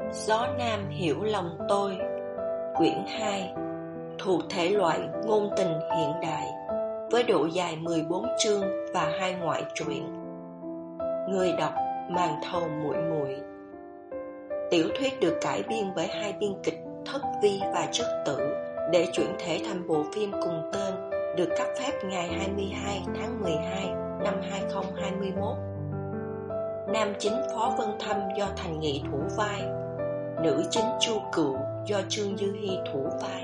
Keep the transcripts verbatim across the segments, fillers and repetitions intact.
Gió Nam hiểu lòng tôi. Quyển hai. Thuộc thể loại ngôn tình hiện đại, với độ dài mười bốn chương và hai ngoại truyện. Người đọc Màn Thầu Muội Muội. Tiểu thuyết được cải biên bởi hai biên kịch Thất Vi và Trất Tử để chuyển thể thành bộ phim cùng tên, được cấp phép ngày hai mươi hai tháng mười hai năm hai nghìn không trăm hai mươi mốt. Nam chính Phó Vân Thâm do Thành Nghị thủ vai, nữ chính Chu Cựu do Trương Dư Hi thủ vai.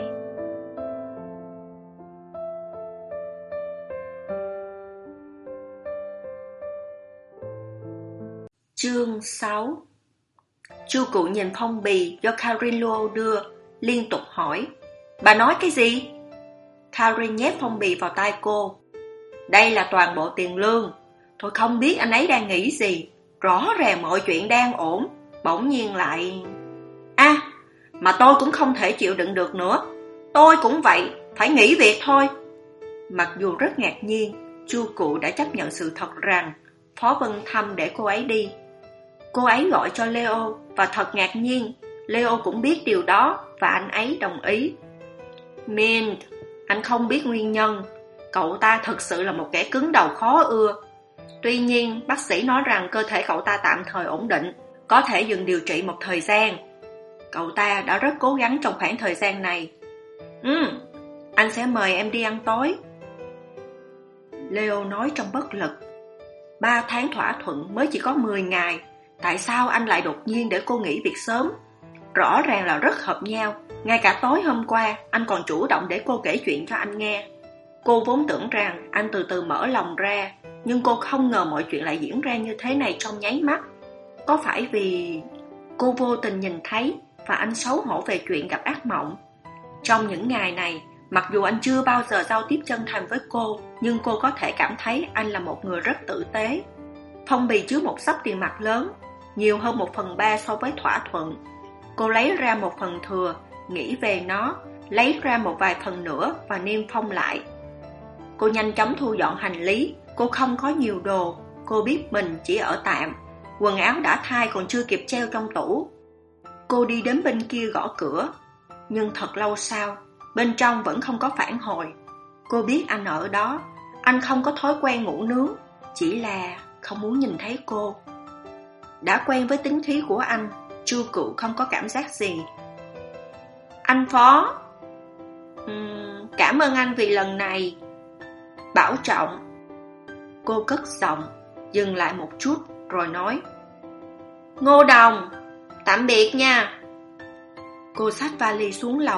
Chương sáu. Chu Cựu nhìn phong bì do Carillo đưa, liên tục hỏi: "Bà nói cái gì?" Karin nhét phong bì vào tay cô. "Đây là toàn bộ tiền lương. Tôi không biết anh ấy đang nghĩ gì. Rõ ràng mọi chuyện đang ổn, bỗng nhiên lại... À, mà tôi cũng không thể chịu đựng được nữa. Tôi cũng vậy, phải nghỉ việc thôi." Mặc dù rất ngạc nhiên, Chu Cựu đã chấp nhận sự thật rằng Phó Vân Thâm để cô ấy đi. Cô ấy gọi cho Leo và thật ngạc nhiên, Leo cũng biết điều đó và anh ấy đồng ý. "Mint, anh không biết nguyên nhân. Cậu ta thực sự là một kẻ cứng đầu khó ưa. Tuy nhiên, bác sĩ nói rằng cơ thể cậu ta tạm thời ổn định, có thể dừng điều trị một thời gian. Cậu ta đã rất cố gắng trong khoảng thời gian này. Ừ, anh sẽ mời em đi ăn tối." Leo nói trong bất lực. Ba tháng thỏa thuận mới chỉ có mười ngày. Tại sao anh lại đột nhiên để cô nghỉ việc sớm? Rõ ràng là rất hợp nhau. Ngay cả tối hôm qua, anh còn chủ động để cô kể chuyện cho anh nghe. Cô vốn tưởng rằng anh từ từ mở lòng ra, nhưng cô không ngờ mọi chuyện lại diễn ra như thế này trong nháy mắt. Có phải vì cô vô tình nhìn thấy và anh xấu hổ về chuyện gặp ác mộng? Trong những ngày này, mặc dù anh chưa bao giờ giao tiếp chân thành với cô, nhưng cô có thể cảm thấy anh là một người rất tử tế. Phong bì chứa một xấp tiền mặt lớn, nhiều hơn một phần ba so với thỏa thuận. Cô lấy ra một phần thừa, nghĩ về nó, lấy ra một vài phần nữa và niêm phong lại. Cô nhanh chóng thu dọn hành lý. Cô không có nhiều đồ. Cô biết mình chỉ ở tạm. Quần áo đã thay còn chưa kịp treo trong tủ. Cô đi đến bên kia gõ cửa, nhưng thật lâu sau, bên trong vẫn không có phản hồi. Cô biết anh ở đó. Anh không có thói quen ngủ nướng, chỉ là không muốn nhìn thấy cô. Đã quen với tính khí của anh, Chu Cựu không có cảm giác gì. "Anh Phó, uhm, cảm ơn anh vì lần này. Bảo trọng." Cô cất giọng, dừng lại một chút rồi nói: "Ngô Đồng, tạm biệt nha." Cô xách vali xuống lầu.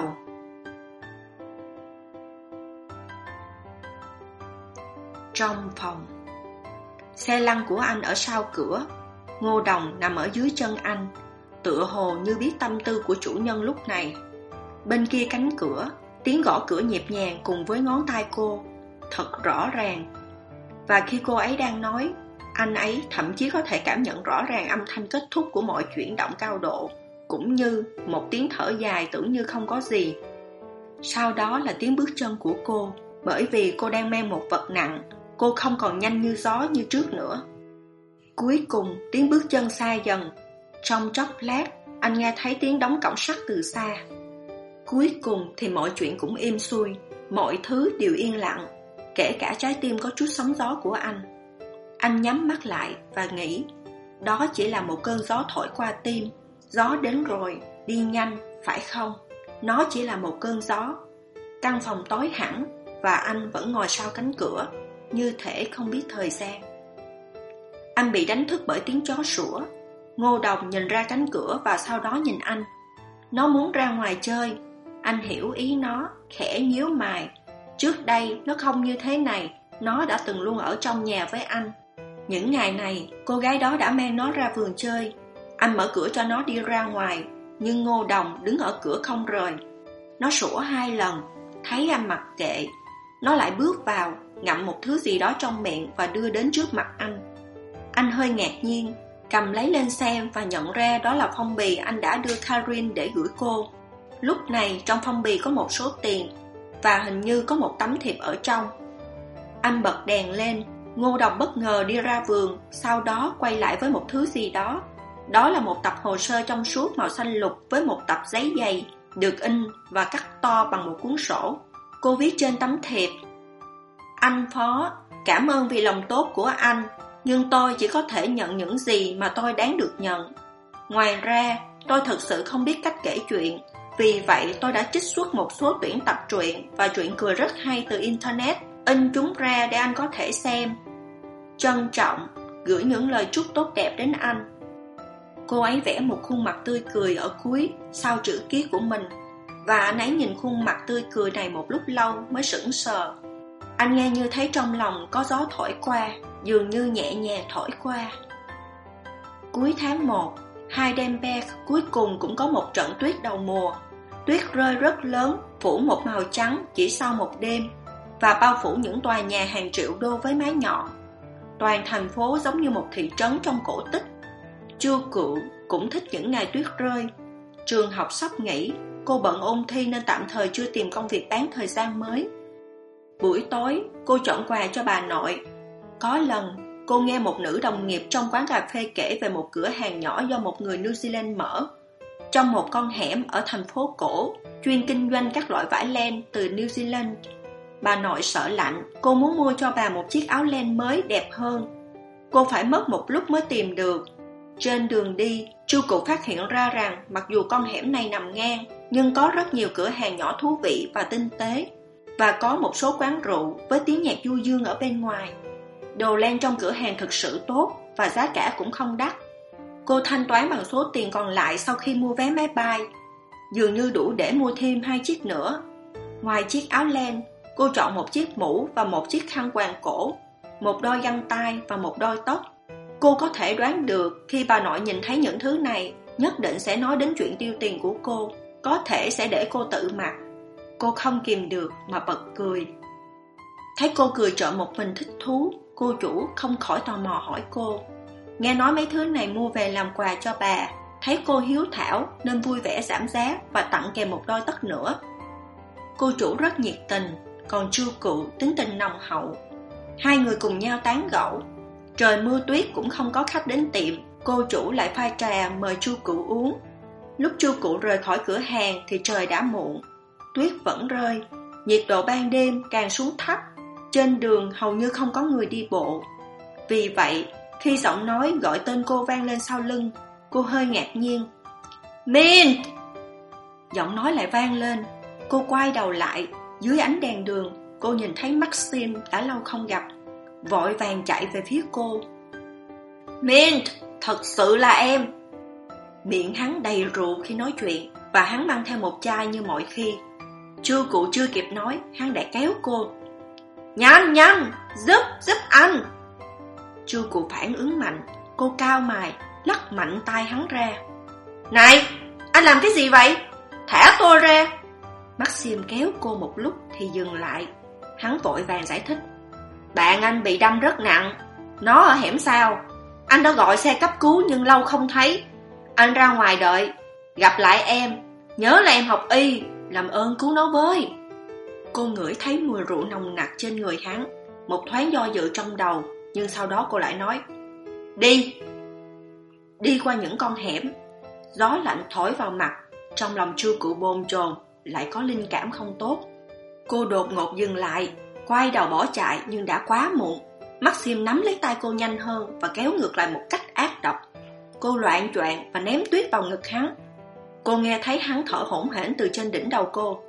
Trong phòng, xe lăn của anh ở sau cửa. Ngô Đồng nằm ở dưới chân anh, tựa hồ như biết tâm tư của chủ nhân lúc này. Bên kia cánh cửa, tiếng gõ cửa nhịp nhàng cùng với ngón tay cô, thật rõ ràng. Và khi cô ấy đang nói, anh ấy thậm chí có thể cảm nhận rõ ràng âm thanh kết thúc của mọi chuyển động cao độ, cũng như một tiếng thở dài tưởng như không có gì. Sau đó là tiếng bước chân của cô, bởi vì cô đang mang một vật nặng, cô không còn nhanh như gió như trước nữa. Cuối cùng tiếng bước chân xa dần. Trong chốc lát, anh nghe thấy tiếng đóng cổng sắt từ xa. Cuối cùng thì mọi chuyện cũng êm xuôi, mọi thứ đều yên lặng, kể cả trái tim có chút sóng gió của anh. Anh nhắm mắt lại và nghĩ, đó chỉ là một cơn gió thổi qua tim. Gió đến rồi, đi nhanh, phải không? Nó chỉ là một cơn gió. Căn phòng tối hẳn và anh vẫn ngồi sau cánh cửa, như thể không biết thời gian. Anh bị đánh thức bởi tiếng chó sủa. Ngô Đồng nhìn ra cánh cửa và sau đó nhìn anh. Nó muốn ra ngoài chơi. Anh hiểu ý nó, khẽ nhíu mày. Trước đây nó không như thế này. Nó đã từng luôn ở trong nhà với anh. Những ngày này, cô gái đó đã mang nó ra vườn chơi. Anh mở cửa cho nó đi ra ngoài, nhưng Ngô Đồng đứng ở cửa không rời. Nó sủa hai lần, thấy anh mặc kệ. Nó lại bước vào, ngậm một thứ gì đó trong miệng và đưa đến trước mặt anh. Anh hơi ngạc nhiên, cầm lấy lên xem và nhận ra đó là phong bì anh đã đưa Karin để gửi cô. Lúc này trong phong bì có một số tiền và hình như có một tấm thiệp ở trong. Anh bật đèn lên. Ngô Đồng bất ngờ đi ra vườn, sau đó quay lại với một thứ gì đó. Đó là một tập hồ sơ trong suốt màu xanh lục với một tập giấy dày, được in và cắt to bằng một cuốn sổ. Cô viết trên tấm thiệp: Anh Phó, cảm ơn vì lòng tốt của anh, nhưng tôi chỉ có thể nhận những gì mà tôi đáng được nhận. Ngoài ra, tôi thực sự không biết cách kể chuyện, vì vậy tôi đã trích xuất một số tuyển tập truyện và truyện cười rất hay từ Internet, in chúng ra để anh có thể xem. Trân trọng, gửi những lời chúc tốt đẹp đến anh. Cô ấy vẽ một khuôn mặt tươi cười ở cuối sau chữ ký của mình, và anh ấy nhìn khuôn mặt tươi cười này một lúc lâu mới sững sờ. Anh nghe như thấy trong lòng có gió thổi qua, dường như nhẹ nhàng thổi qua. Cuối tháng một, Heidelberg cuối cùng cũng có một trận tuyết đầu mùa. Tuyết rơi rất lớn, phủ một màu trắng chỉ sau một đêm, và bao phủ những tòa nhà hàng triệu đô với mái nhọn. Toàn thành phố giống như một thị trấn trong cổ tích. Chu Cựu cũng thích những ngày tuyết rơi. Trường học sắp nghỉ, cô bận ôn thi nên tạm thời chưa tìm công việc bán thời gian mới. Buổi tối, cô chọn quà cho bà nội. Có lần, cô nghe một nữ đồng nghiệp trong quán cà phê kể về một cửa hàng nhỏ do một người New Zealand mở, trong một con hẻm ở thành phố cổ, chuyên kinh doanh các loại vải len từ New Zealand. Bà nội sợ lạnh, cô muốn mua cho bà một chiếc áo len mới đẹp hơn. Cô phải mất một lúc mới tìm được. Trên đường đi, Chu Cựu phát hiện ra rằng mặc dù con hẻm này nằm ngang, nhưng có rất nhiều cửa hàng nhỏ thú vị và tinh tế, và có một số quán rượu với tiếng nhạc du dương ở bên ngoài. Đồ len trong cửa hàng thực sự tốt và giá cả cũng không đắt. Cô thanh toán bằng số tiền còn lại sau khi mua vé máy bay, dường như đủ để mua thêm hai chiếc nữa. Ngoài chiếc áo len, cô chọn một chiếc mũ và một chiếc khăn quàng cổ, một đôi găng tay và một đôi tóc. Cô có thể đoán được khi bà nội nhìn thấy những thứ này, nhất định sẽ nói đến chuyện tiêu tiền của cô, có thể sẽ để cô tự mặc. Cô không kìm được mà bật cười. Thấy cô cười trộm một mình thích thú, cô chủ không khỏi tò mò hỏi cô. Nghe nói mấy thứ này mua về làm quà cho bà, thấy cô hiếu thảo nên vui vẻ giảm giá và tặng kèm một đôi tất nữa. Cô chủ rất nhiệt tình, còn Chu Cựu tính tình nồng hậu. Hai người cùng nhau tán gẫu. Trời mưa tuyết cũng không có khách đến tiệm, cô chủ lại pha trà mời Chu Cựu uống. Lúc Chu Cựu rời khỏi cửa hàng thì trời đã muộn. Tuyết vẫn rơi, nhiệt độ ban đêm càng xuống thấp. Trên đường hầu như không có người đi bộ. Vì vậy, khi giọng nói gọi tên cô vang lên sau lưng, cô hơi ngạc nhiên. Mint! Giọng nói lại vang lên. Cô quay đầu lại. Dưới ánh đèn đường, cô nhìn thấy Maxim đã lâu không gặp, vội vàng chạy về phía cô. Mint! Thật sự là em! Miệng hắn đầy rượu khi nói chuyện, và hắn mang theo một chai như mọi khi. Chu Cựu chưa kịp nói, hắn đã kéo cô. Nhanh nhanh, giúp, giúp anh! Chu Cựu phản ứng mạnh, cô cao mày, lắc mạnh tay hắn ra. Này, anh làm cái gì vậy? Thả tôi ra! Maxim kéo cô một lúc thì dừng lại. Hắn vội vàng giải thích. Bạn anh bị đâm rất nặng, nó ở hẻm sau. Anh đã gọi xe cấp cứu nhưng lâu không thấy. Anh ra ngoài đợi, gặp lại em. Nhớ là em học y, làm ơn cứu nó với. Cô ngửi thấy mùi rượu nồng nặc trên người hắn. Một thoáng do dự trong đầu, nhưng sau đó cô lại nói. Đi! Đi qua những con hẻm, gió lạnh thổi vào mặt. Trong lòng Chu Cựu bồn chồn, lại có linh cảm không tốt. Cô đột ngột dừng lại, quay đầu bỏ chạy nhưng đã quá muộn. Maxim nắm lấy tay cô nhanh hơn và kéo ngược lại một cách ác độc. Cô loạng choạng và ném tuyết vào ngực hắn. Cô nghe thấy hắn thở hổn hển từ trên đỉnh đầu cô.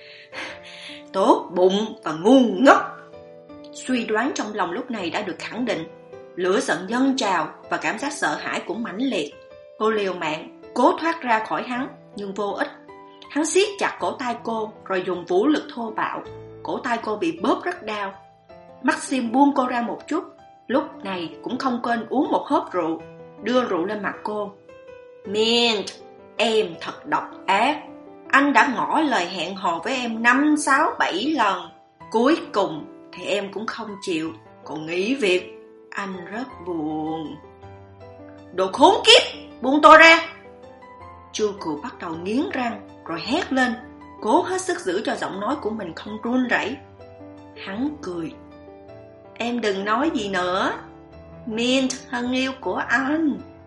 Tốt bụng và ngu ngốc! Suy đoán trong lòng lúc này đã được khẳng định. Lửa giận dâng trào và cảm giác sợ hãi cũng mãnh liệt. Cô liều mạng, cố thoát ra khỏi hắn, nhưng vô ích. Hắn siết chặt cổ tay cô, rồi dùng vũ lực thô bạo. Cổ tay cô bị bóp rất đau. Maxim buông cô ra một chút. Lúc này cũng không quên uống một hớp rượu, đưa rượu lên mặt cô. Mint, em thật độc ác. Anh đã ngỏ lời hẹn hò với em năm, sáu, bảy lần. Cuối cùng thì em cũng không chịu, còn nghỉ việc. Anh rất buồn. Đồ khốn kiếp, buông tôi ra! Chu Cựu bắt đầu nghiến răng, rồi hét lên, cố hết sức giữ cho giọng nói của mình không run rẩy. Hắn cười. Em đừng nói gì nữa. Mint, thân yêu của anh.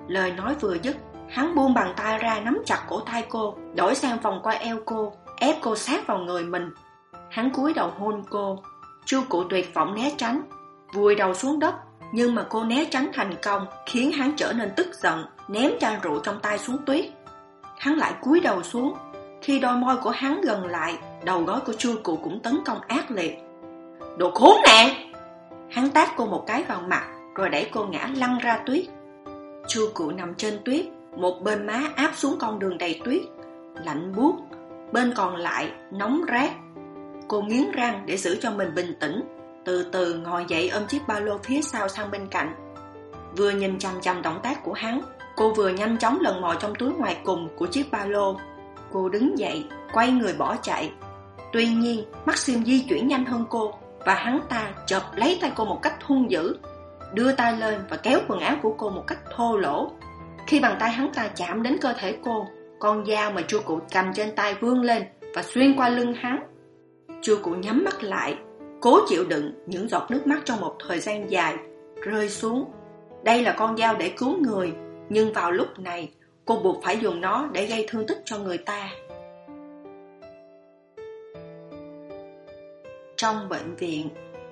Lời nói vừa dứt, hắn buông bàn tay ra nắm chặt cổ tay cô, đổi sang vòng qua eo cô, ép cô sát vào người mình. Hắn cúi đầu hôn cô. Chu Cụ tuyệt vọng né tránh, vùi đầu xuống đất, nhưng mà cô né tránh thành công, khiến hắn trở nên tức giận, ném chai rượu trong tay xuống tuyết. Hắn lại cúi đầu xuống. Khi đôi môi của hắn gần lại, đầu gối của Chu Cụ cũng tấn công ác liệt. Đồ khốn nạn! Hắn tát cô một cái vào mặt, rồi đẩy cô ngã lăn ra tuyết. Chu Cụ nằm trên tuyết, một bên má áp xuống con đường đầy tuyết, lạnh buốt, bên còn lại nóng rát. Cô nghiến răng để giữ cho mình bình tĩnh, từ từ ngồi dậy ôm chiếc ba lô phía sau sang bên cạnh. Vừa nhìn chằm chằm động tác của hắn, cô vừa nhanh chóng lần mò trong túi ngoài cùng của chiếc ba lô. Cô đứng dậy, quay người bỏ chạy. Tuy nhiên, Maxim di chuyển nhanh hơn cô, và hắn ta chộp lấy tay cô một cách hung dữ, đưa tay lên và kéo quần áo của cô một cách thô lỗ. Khi bàn tay hắn ta chạm đến cơ thể cô, con dao mà Chu Cụ cầm trên tay vươn lên và xuyên qua lưng hắn. Chu Cụ nhắm mắt lại, cố chịu đựng những giọt nước mắt trong một thời gian dài rơi xuống. Đây là con dao để cứu người, nhưng vào lúc này cô buộc phải dùng nó để gây thương tích cho người ta. Trong bệnh viện,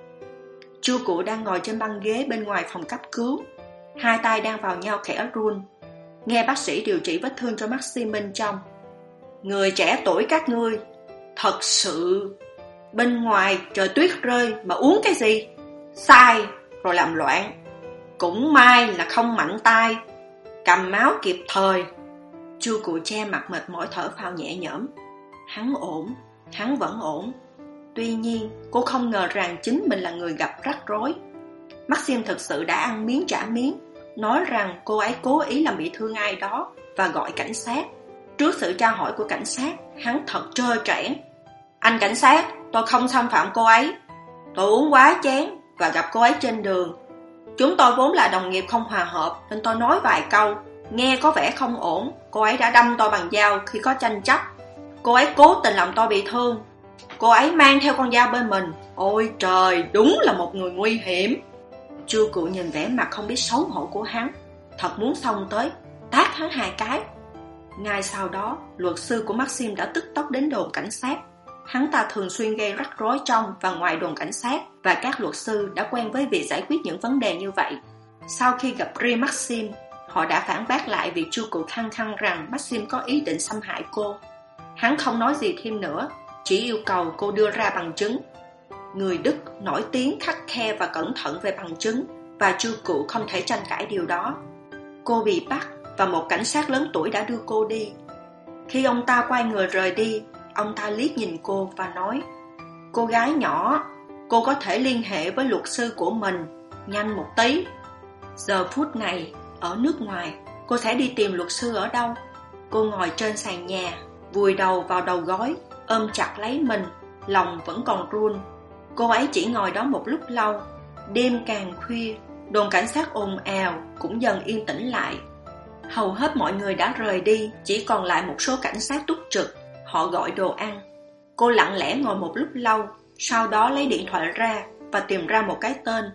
Chu Cụ đang ngồi trên băng ghế bên ngoài phòng cấp cứu, hai tay đang vào nhau khẽ run, nghe bác sĩ điều trị vết thương cho Maxim bên trong. Người trẻ tuổi các ngươi, thật sự... Bên ngoài trời tuyết rơi mà uống cái gì? Sai rồi làm loạn. Cũng may là không mạnh tay, cầm máu kịp thời. Chu Cụ che mặt mệt mỏi thở phào nhẹ nhõm. Hắn ổn, hắn vẫn ổn. Tuy nhiên cô không ngờ rằng chính mình là người gặp rắc rối. Maxim thực sự đã ăn miếng trả miếng, nói rằng cô ấy cố ý làm bị thương ai đó và gọi cảnh sát. Trước sự tra hỏi của cảnh sát, hắn thật trơ trẽn. Anh cảnh sát, tôi không xâm phạm cô ấy. Tôi uống quá chén và gặp cô ấy trên đường. Chúng tôi vốn là đồng nghiệp không hòa hợp, nên tôi nói vài câu. Nghe có vẻ không ổn. Cô ấy đã đâm tôi bằng dao khi có tranh chấp. Cô ấy cố tình làm tôi bị thương. Cô ấy mang theo con dao bên mình. Ôi trời, đúng là một người nguy hiểm. Chu Cụ nhìn vẻ mặt không biết xấu hổ của hắn, thật muốn xông tới tát hắn hai cái. Ngay sau đó, luật sư của Maxim đã tức tốc đến đồn cảnh sát. Hắn ta thường xuyên gây rắc rối trong và ngoài đồn cảnh sát, và các luật sư đã quen với việc giải quyết những vấn đề như vậy. Sau khi gặp riêng Maxim, họ đã phản bác lại việc Chu Cụ khăng khăng rằng Maxim có ý định xâm hại cô. Hắn không nói gì thêm nữa, chỉ yêu cầu cô đưa ra bằng chứng. Người Đức nổi tiếng khắt khe và cẩn thận về bằng chứng, và Chu Cụ không thể tranh cãi điều đó. Cô bị bắt và một cảnh sát lớn tuổi đã đưa cô đi. Khi ông ta quay người rời đi, ông ta liếc nhìn cô và nói: Cô gái nhỏ, cô có thể liên hệ với luật sư của mình, nhanh một tí. Giờ phút này, ở nước ngoài, cô sẽ đi tìm luật sư ở đâu? Cô ngồi trên sàn nhà, vùi đầu vào đầu gối, ôm chặt lấy mình, lòng vẫn còn run. Cô ấy chỉ ngồi đó một lúc lâu. Đêm càng khuya, đồn cảnh sát ồn ào cũng dần yên tĩnh lại. Hầu hết mọi người đã rời đi, chỉ còn lại một số cảnh sát túc trực. Họ gọi đồ ăn. Cô lặng lẽ ngồi một lúc lâu, sau đó lấy điện thoại ra và tìm ra một cái tên: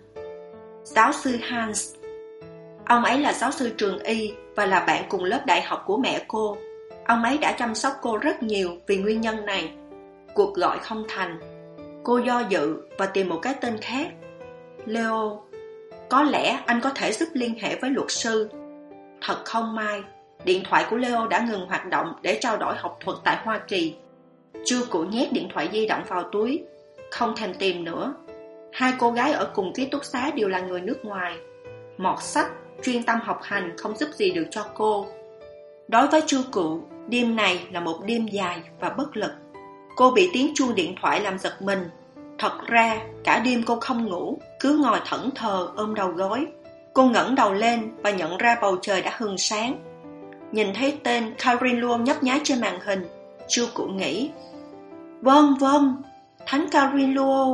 giáo sư Hans. Ông ấy là giáo sư trường y và là bạn cùng lớp đại học của mẹ cô. Ông ấy đã chăm sóc cô rất nhiều vì nguyên nhân này. Cuộc gọi không thành. Cô do dự và tìm một cái tên khác: Leo. Có lẽ anh có thể giúp liên hệ với luật sư. Thật không may, điện thoại của Leo đã ngừng hoạt động để trao đổi học thuật tại Hoa Kỳ. Chu Cụ nhét điện thoại di động vào túi, không thèm tìm nữa. Hai cô gái ở cùng ký túc xá đều là người nước ngoài. Mọt sách, chuyên tâm học hành không giúp gì được cho cô. Đối với Chu Cụ, đêm này là một đêm dài và bất lực. Cô bị tiếng chuông điện thoại làm giật mình. Thật ra, cả đêm cô không ngủ, cứ ngồi thẫn thờ ôm đầu gối. Cô ngẩng đầu lên và nhận ra bầu trời đã hừng sáng. Nhìn thấy tên Karin Luo nhấp nháy trên màn hình, Chu Cụ nghĩ: Vâng vâng, Thánh Karin Luo.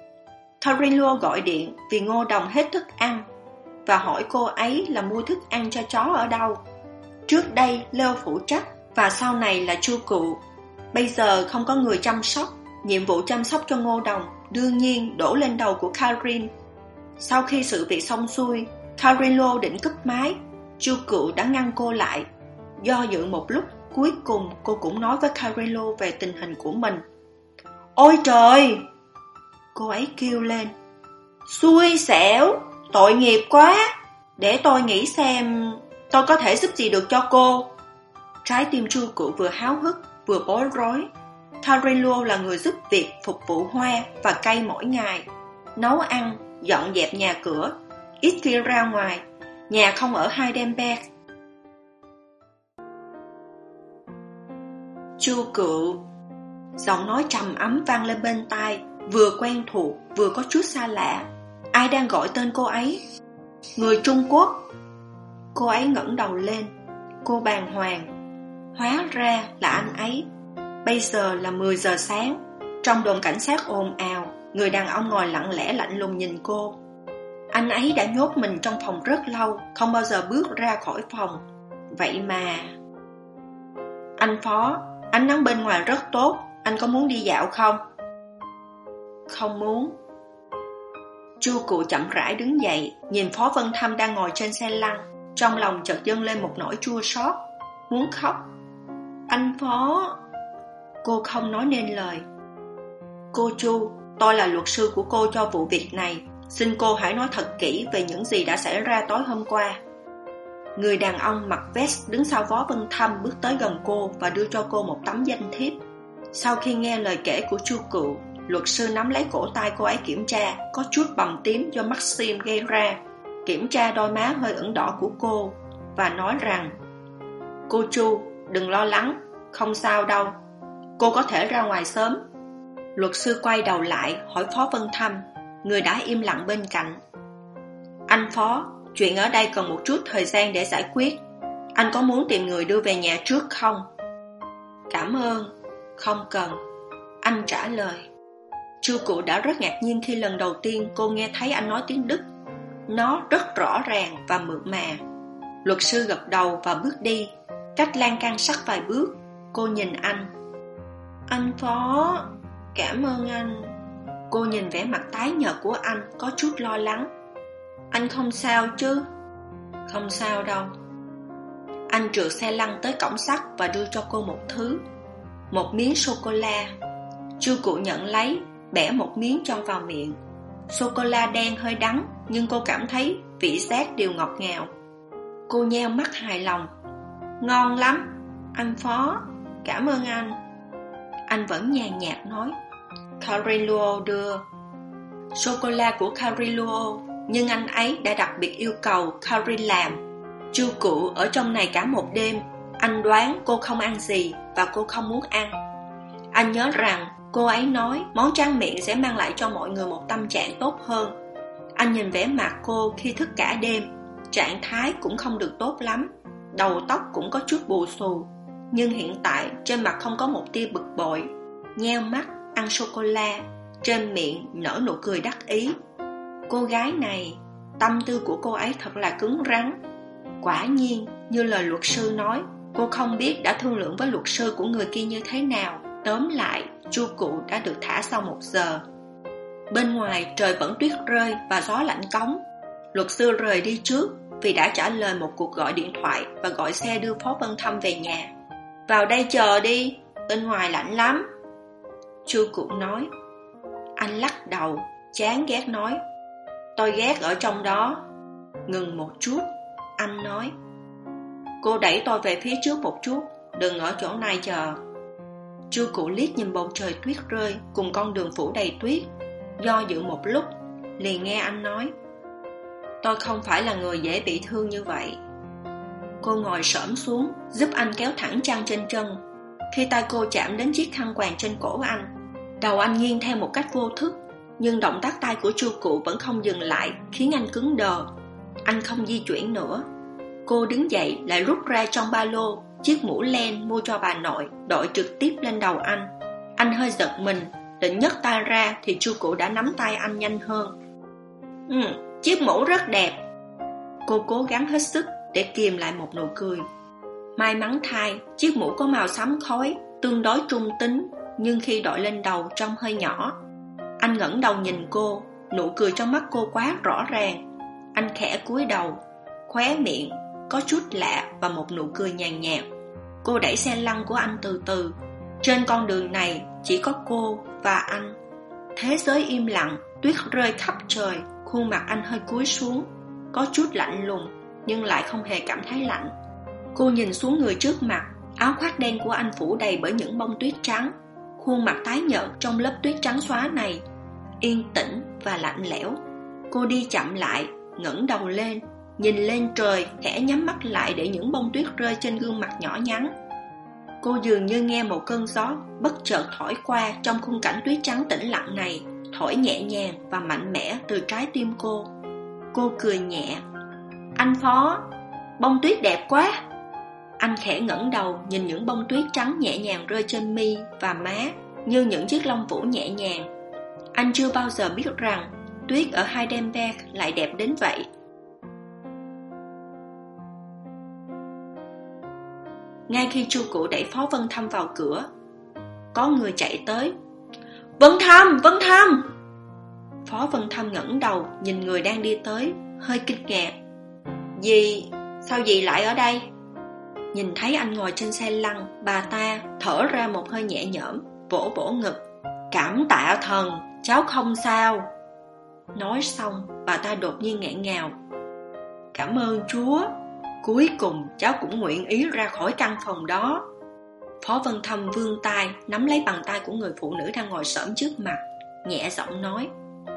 Karin Luo gọi điện vì Ngô Đồng hết thức ăn và hỏi cô ấy là mua thức ăn cho chó ở đâu. Trước đây Leo phụ trách và sau này là Chu Cụ. Bây giờ không có người chăm sóc, nhiệm vụ chăm sóc cho Ngô Đồng đương nhiên đổ lên đầu của Karin. Sau khi sự việc xong xuôi, Karin Luo định cúp máy, Chu Cựu đã ngăn cô lại. Do dự một lúc, cuối cùng cô cũng nói với Carrillo về tình hình của mình. Ôi trời! Cô ấy kêu lên. Xui xẻo, tội nghiệp quá. Để tôi nghĩ xem tôi có thể giúp gì được cho cô. Trái tim Chu Cựu vừa háo hức vừa bối rối. Carrillo là người giúp việc phục vụ hoa và cây mỗi ngày, nấu ăn, dọn dẹp nhà cửa, ít khi ra ngoài. Nhà không ở Heidelberg. Chu Cựu. Giọng nói trầm ấm vang lên bên tai, vừa quen thuộc vừa có chút xa lạ. Ai đang gọi tên cô ấy? Người Trung Quốc. Cô ấy ngẩng đầu lên. Cô bàng hoàng. Hóa ra là anh ấy. Bây giờ là mười giờ sáng. Trong đồn cảnh sát ồn ào, người đàn ông ngồi lặng lẽ lạnh lùng nhìn cô. Anh ấy đã nhốt mình trong phòng rất lâu, không bao giờ bước ra khỏi phòng. Vậy mà... Anh Phó, ánh nắng bên ngoài rất tốt. Anh có muốn đi dạo không? Không muốn. Chu Cựu chậm rãi đứng dậy, nhìn Phó Vân Thâm đang ngồi trên xe lăn. Trong lòng chợt dâng lên một nỗi chua xót, muốn khóc. Anh Phó... Cô không nói nên lời. Cô Chu, tôi là luật sư của cô cho vụ việc này. Xin cô hãy nói thật kỹ về những gì đã xảy ra tối hôm qua. Người đàn ông mặc vest đứng sau Phó Vân Thâm bước tới gần cô và đưa cho cô một tấm danh thiếp. Sau khi nghe lời kể của Chu Cựu, luật sư nắm lấy cổ tay cô ấy kiểm tra, có chút bầm tím do Maxim gây ra, kiểm tra đôi má hơi ửng đỏ của cô và nói rằng: Cô Chu, đừng lo lắng, không sao đâu, cô có thể ra ngoài sớm. Luật sư quay đầu lại hỏi Phó Vân Thâm, người đã im lặng bên cạnh. Anh Phó, chuyện ở đây cần một chút thời gian để giải quyết. Anh có muốn tìm người đưa về nhà trước không? Cảm ơn. Không cần. Anh trả lời. Chu Cựu đã rất ngạc nhiên khi lần đầu tiên cô nghe thấy anh nói tiếng Đức. Nó rất rõ ràng và mượt mà. Luật sư gật đầu và bước đi. Cách lan can sắt vài bước, cô nhìn anh. Anh Phó, cảm ơn anh. Cô nhìn vẻ mặt tái nhợt của anh, có chút lo lắng. Anh không sao chứ? Không sao đâu. Anh trượt xe lăn tới cổng sắt và đưa cho cô một thứ. Một miếng sô-cô-la. Chu Cựu nhận lấy, bẻ một miếng cho vào miệng. Sô-cô-la đen hơi đắng, nhưng cô cảm thấy vị giác đều ngọt ngào. Cô nheo mắt hài lòng. Ngon lắm, anh Phó, cảm ơn anh. Anh vẫn nhàn nhạt nói. Carrillo đưa. Sô-cô-la của Carrillo, nhưng anh ấy đã đặc biệt yêu cầu Carrie làm. Chu Cựu ở trong này cả một đêm. Anh đoán cô không ăn gì và cô không muốn ăn. Anh nhớ rằng cô ấy nói món tráng miệng sẽ mang lại cho mọi người một tâm trạng tốt hơn. Anh nhìn vẻ mặt cô khi thức cả đêm. Trạng thái cũng không được tốt lắm. Đầu tóc cũng có chút bù xù. Nhưng hiện tại trên mặt không có một tia bực bội. Nheo mắt ăn sô-cô-la, trên miệng nở nụ cười đắc ý. Cô gái này, tâm tư của cô ấy thật là cứng rắn. Quả nhiên, như lời luật sư nói, cô không biết đã thương lượng với luật sư của người kia như thế nào. Tóm lại, Chu Cựu đã được thả sau một giờ. Bên ngoài trời vẫn tuyết rơi và gió lạnh cống. Luật sư rời đi trước vì đã trả lời một cuộc gọi điện thoại và gọi xe đưa Phó Vân Thâm về nhà. Vào đây chờ đi, bên ngoài lạnh lắm. Chu Cựu nói. Anh lắc đầu, chán ghét nói. Tôi ghét ở trong đó. Ngừng một chút, anh nói. Cô đẩy tôi về phía trước một chút, đừng ở chỗ này chờ. Chu Cựu liếc nhìn bầu trời tuyết rơi cùng con đường phủ đầy tuyết. Do dự một lúc, liền nghe anh nói. Tôi không phải là người dễ bị thương như vậy. Cô ngồi xổm xuống, giúp anh kéo thẳng chăn trên chân. Khi tay cô chạm đến chiếc khăn quàng trên cổ anh, đầu anh nghiêng theo một cách vô thức. Nhưng động tác tay của Chu Cựu vẫn không dừng lại, khiến anh cứng đờ. Anh không di chuyển nữa. Cô đứng dậy lại rút ra trong ba lô chiếc mũ len mua cho bà nội, đội trực tiếp lên đầu anh. Anh hơi giật mình, định nhấc tay ra thì Chu Cựu đã nắm tay anh nhanh hơn. Ừ, chiếc mũ rất đẹp. Cô cố gắng hết sức để kìm lại một nụ cười. May mắn thay, chiếc mũ có màu xám khói, tương đối trung tính, nhưng khi đội lên đầu trông hơi nhỏ. Anh ngẩng đầu nhìn cô, nụ cười trong mắt cô quá rõ ràng. Anh khẽ cúi đầu, khóe miệng có chút lạ và một nụ cười nhàn nhạt. Cô đẩy xe lăn của anh từ từ. Trên con đường này chỉ có cô và anh. Thế giới im lặng, tuyết rơi khắp trời. Khuôn mặt anh hơi cúi xuống, có chút lạnh lùng nhưng lại không hề cảm thấy lạnh. Cô nhìn xuống người trước mặt. Áo khoác đen của anh phủ đầy bởi những bông tuyết trắng. Khuôn mặt tái nhợt trong lớp tuyết trắng xóa này yên tĩnh và lạnh lẽo. Cô đi chậm lại, ngẩng đầu lên, nhìn lên trời, khẽ nhắm mắt lại để những bông tuyết rơi trên gương mặt nhỏ nhắn. Cô dường như nghe một cơn gió bất chợt thổi qua trong khung cảnh tuyết trắng tĩnh lặng này, thổi nhẹ nhàng và mạnh mẽ từ trái tim cô. Cô cười nhẹ. Anh Phó, bông tuyết đẹp quá. Anh khẽ ngẩng đầu nhìn những bông tuyết trắng nhẹ nhàng rơi trên mi và má như những chiếc lông vũ nhẹ nhàng. Anh chưa bao giờ biết rằng tuyết ở Heidelberg lại đẹp đến vậy. Ngay khi Chu Cụ đẩy Phó Vân Thâm vào cửa, có người chạy tới. Vân Thâm, Vân Thâm! Phó Vân Thâm ngẩng đầu nhìn người đang đi tới, hơi kinh ngạc. Dì, sao dì lại ở đây? Nhìn thấy anh ngồi trên xe lăn, bà ta thở ra một hơi nhẹ nhõm, vỗ vỗ ngực. Cảm tạ thần, cháu không sao. Nói xong, bà ta đột nhiên nghẹn ngào. Cảm ơn Chúa, cuối cùng cháu cũng nguyện ý ra khỏi căn phòng đó. Phó Vân Thâm vươn tay, nắm lấy bàn tay của người phụ nữ đang ngồi xổm trước mặt, nhẹ giọng nói.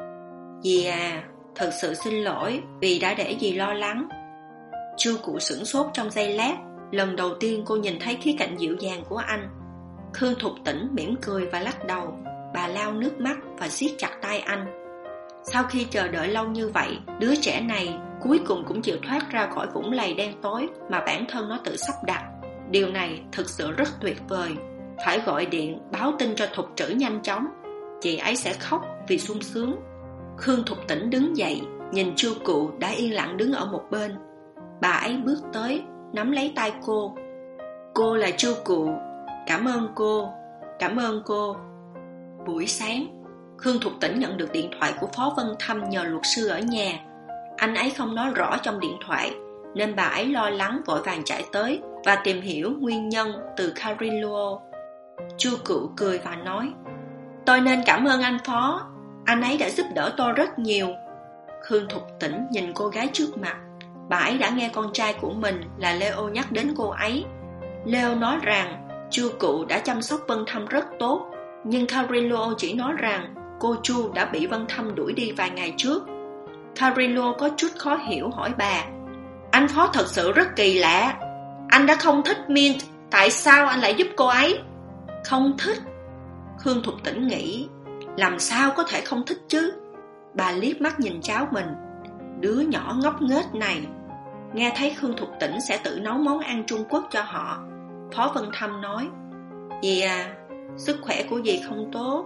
Dì à, thật sự xin lỗi vì đã để dì lo lắng. Chu Cụ sửng sốt trong giây lát. Lần đầu tiên cô nhìn thấy khía cạnh dịu dàng của anh. Khương Thục Tĩnh mỉm cười và lắc đầu. Bà lau nước mắt và siết chặt tay anh. Sau khi chờ đợi lâu như vậy, đứa trẻ này cuối cùng cũng chịu thoát ra khỏi vũng lầy đen tối mà bản thân nó tự sắp đặt. Điều này thực sự rất tuyệt vời. Phải gọi điện báo tin cho Thục Trữ nhanh chóng. Chị ấy sẽ khóc vì sung sướng. Khương Thục Tĩnh đứng dậy, nhìn Chu Cụ đã yên lặng đứng ở một bên. Bà ấy bước tới, nắm lấy tay cô. Cô là Chu Cụ. Cảm ơn cô. Cảm ơn cô. Buổi sáng, Khương Thục Tĩnh nhận được điện thoại của Phó Vân Thâm nhờ luật sư ở nhà. Anh ấy không nói rõ trong điện thoại, nên bà ấy lo lắng vội vàng chạy tới và tìm hiểu nguyên nhân từ Carillo. Chu Cụ cười và nói. Tôi nên cảm ơn anh Phó. Anh ấy đã giúp đỡ tôi rất nhiều. Khương Thục Tĩnh nhìn cô gái trước mặt. Bà ấy đã nghe con trai của mình là Leo nhắc đến cô ấy. Leo nói rằng Chu Cụ đã chăm sóc Vân Thâm rất tốt, nhưng Carillo chỉ nói rằng cô Chu đã bị Vân Thâm đuổi đi vài ngày trước. Carillo có chút khó hiểu hỏi bà. Anh Phó thật sự rất kỳ lạ. Anh đã không thích Mint, tại sao anh lại giúp cô ấy? Không thích? Khương Thục Tĩnh nghĩ, làm sao có thể không thích chứ? Bà liếc mắt nhìn cháu mình. Đứa nhỏ ngốc nghếch này. Nghe thấy Khương Thục Tĩnh sẽ tự nấu món ăn Trung Quốc cho họ, Phó Vân Thâm nói. Dì à, sức khỏe của dì không tốt.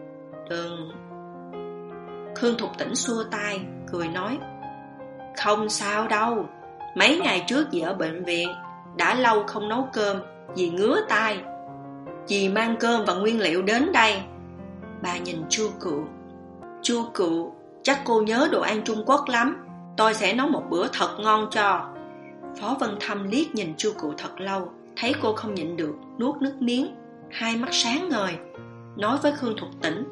Đừng. Khương Thục Tĩnh xua tay, cười nói. Không sao đâu. Mấy ngày trước dì ở bệnh viện, đã lâu không nấu cơm, dì ngứa tai. Dì mang cơm và nguyên liệu đến đây. Bà nhìn Chu Cụ. Chu Cụ, chắc cô nhớ đồ ăn Trung Quốc lắm. Tôi sẽ nấu một bữa thật ngon cho. Phó Vân Thâm liếc nhìn Chu Cụ thật lâu, thấy cô không nhịn được, nuốt nước miếng, hai mắt sáng ngời, nói với Khương Thục Tĩnh.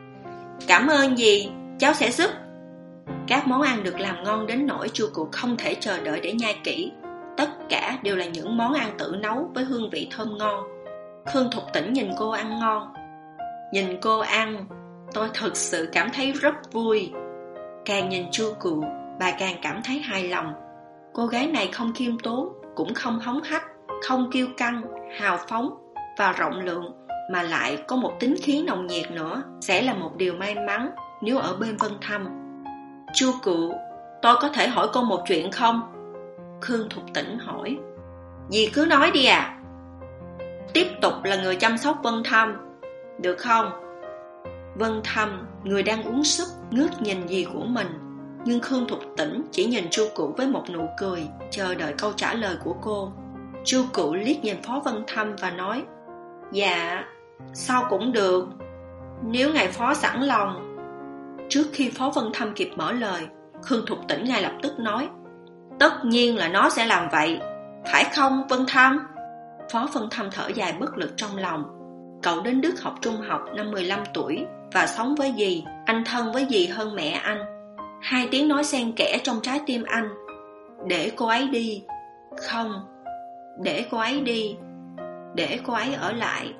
Cảm ơn dì, cháu sẽ giúp. Các món ăn được làm ngon đến nỗi Chu Cụ không thể chờ đợi để nhai kỹ. Tất cả đều là những món ăn tự nấu với hương vị thơm ngon. Khương Thục Tĩnh nhìn cô ăn ngon. Nhìn cô ăn, tôi thực sự cảm thấy rất vui. Càng nhìn Chu Cụ, bà càng cảm thấy hài lòng. Cô gái này không khiêm tốn, cũng không hống hách, không kiêu căng, hào phóng và rộng lượng, mà lại có một tính khí nồng nhiệt nữa. Sẽ là một điều may mắn nếu ở bên Vân Thâm. Chu Cụ, tôi có thể hỏi cô một chuyện không? Khương Thục Tĩnh hỏi. Dì cứ nói đi à. Tiếp tục là người chăm sóc Vân Thâm, được không? Vân Thâm, người đang uống súp, ngước nhìn dì của mình. Nhưng Khương Thục Tĩnh chỉ nhìn Chu Cụ với một nụ cười, chờ đợi câu trả lời của cô. Chu Cụ liếc nhìn Phó Vân Thâm và nói. Dạ, sao cũng được, nếu ngài Phó sẵn lòng. Trước khi Phó Vân Thâm kịp mở lời, Khương Thục Tĩnh ngay lập tức nói. Tất nhiên là nó sẽ làm vậy, phải không Vân Thâm? Phó Vân Thâm thở dài bất lực trong lòng. Cậu đến Đức học trung học năm mười lăm tuổi và sống với dì. Anh thân với dì hơn mẹ anh. Hai tiếng nói xen kẽ trong trái tim anh. Để cô ấy đi. Không, để cô ấy đi. Để cô ấy ở lại.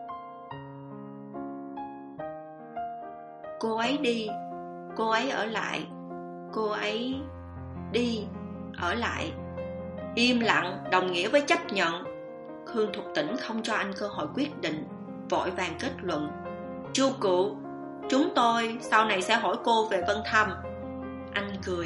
Cô ấy đi. Cô ấy ở lại. Cô ấy đi. Ở lại. Im lặng đồng nghĩa với chấp nhận. Khương Thục Tĩnh không cho anh cơ hội quyết định, vội vàng kết luận. Chu cụ, chúng tôi sau này sẽ hỏi cô về Vân Thâm. Anh cười.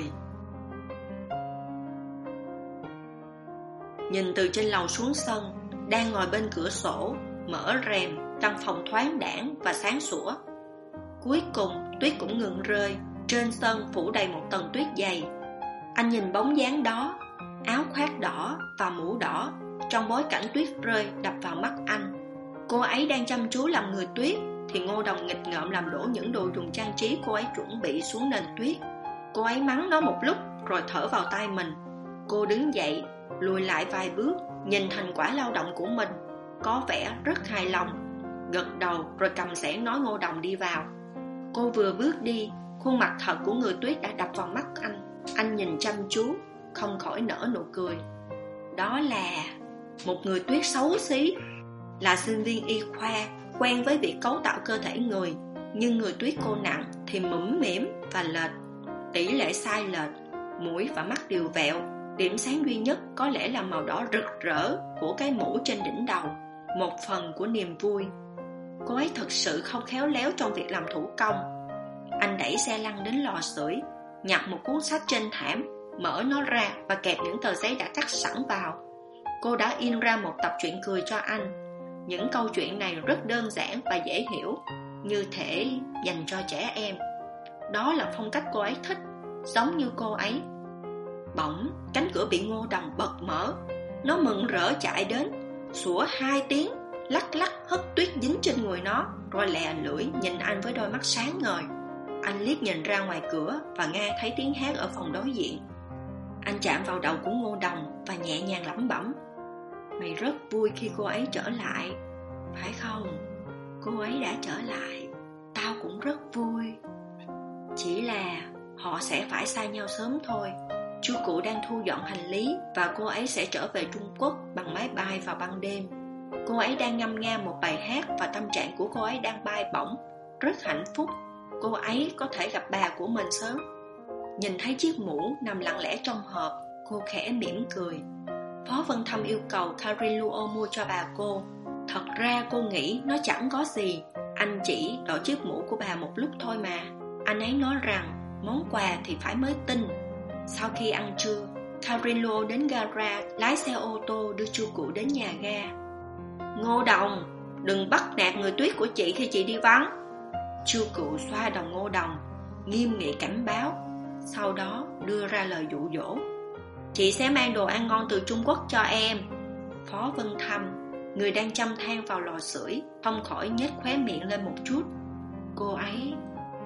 Nhìn từ trên lầu xuống sân, đang ngồi bên cửa sổ, mở rèm, căn phòng thoáng đãng và sáng sủa. Cuối cùng tuyết cũng ngừng rơi, trên sân phủ đầy một tầng tuyết dày. Anh nhìn bóng dáng đó, áo khoác đỏ và mũ đỏ, trong bối cảnh tuyết rơi đập vào mắt anh. Cô ấy đang chăm chú làm người tuyết, thì Ngô Đồng nghịch ngợm làm đổ những đồ dùng trang trí cô ấy chuẩn bị xuống nền tuyết. Cô ấy mắng nó một lúc rồi thở vào tai mình. Cô đứng dậy, lùi lại vài bước, nhìn thành quả lao động của mình, có vẻ rất hài lòng, gật đầu rồi cầm xẻng nói Ngô Đồng đi vào. Cô vừa bước đi, khuôn mặt thật của người tuyết đã đập vào mắt anh. Anh nhìn chăm chú, không khỏi nở nụ cười. Đó là một người tuyết xấu xí, là sinh viên y khoa, quen với việc cấu tạo cơ thể người. Nhưng người tuyết cô nặng thì mũm mĩm và lệch, tỷ lệ sai lệch, mũi và mắt đều vẹo. Điểm sáng duy nhất có lẽ là màu đỏ rực rỡ của cái mũ trên đỉnh đầu, một phần của niềm vui. Cô ấy thật sự không khéo léo trong việc làm thủ công. Anh đẩy xe lăn đến lò sưởi, nhặt một cuốn sách trên thảm, mở nó ra và kẹp những tờ giấy đã cắt sẵn vào. Cô đã in ra một tập truyện cười cho anh. Những câu chuyện này rất đơn giản và dễ hiểu, như thể dành cho trẻ em. Đó là phong cách cô ấy thích, giống như cô ấy. Bỗng cánh cửa bị Ngô Đồng bật mở. Nó mừng rỡ chạy đến, sủa hai tiếng, lắc lắc hất tuyết dính trên người nó, rồi lè lưỡi nhìn anh với đôi mắt sáng ngời. Anh liếc nhìn ra ngoài cửa và nghe thấy tiếng hát ở phòng đối diện. Anh chạm vào đầu của Ngô Đồng và nhẹ nhàng lẩm bẩm. Mày rất vui khi cô ấy trở lại, phải không? Cô ấy đã trở lại, tao cũng rất vui. Chỉ là họ sẽ phải xa nhau sớm thôi. Chú cụ đang thu dọn hành lý và cô ấy sẽ trở về Trung Quốc bằng máy bay vào ban đêm. Cô ấy đang ngâm nga một bài hát và tâm trạng của cô ấy đang bay bổng, rất hạnh phúc. Cô ấy có thể gặp bà của mình sớm. Nhìn thấy chiếc mũ nằm lặng lẽ trong hộp, cô khẽ mỉm cười. Phó Vân Thâm yêu cầu Karin Luo mua cho bà cô. Thật ra cô nghĩ nó chẳng có gì, anh chỉ đổi chiếc mũ của bà một lúc thôi mà. Anh ấy nói rằng món quà thì phải mới tin. Sau khi ăn trưa, Karin Luo đến gara lái xe ô tô đưa chu cụ đến nhà ga. Ngô Đồng, đừng bắt nạt người tuyết của chị khi chị đi vắng. Chu cụ xoa đầu Ngô Đồng, nghiêm nghị cảnh báo, sau đó đưa ra lời dụ dỗ. Chị sẽ mang đồ ăn ngon từ Trung Quốc cho em. Phó Vân Thâm, người đang châm than vào lò sưởi, không khỏi nhếch khóe miệng lên một chút. Cô ấy...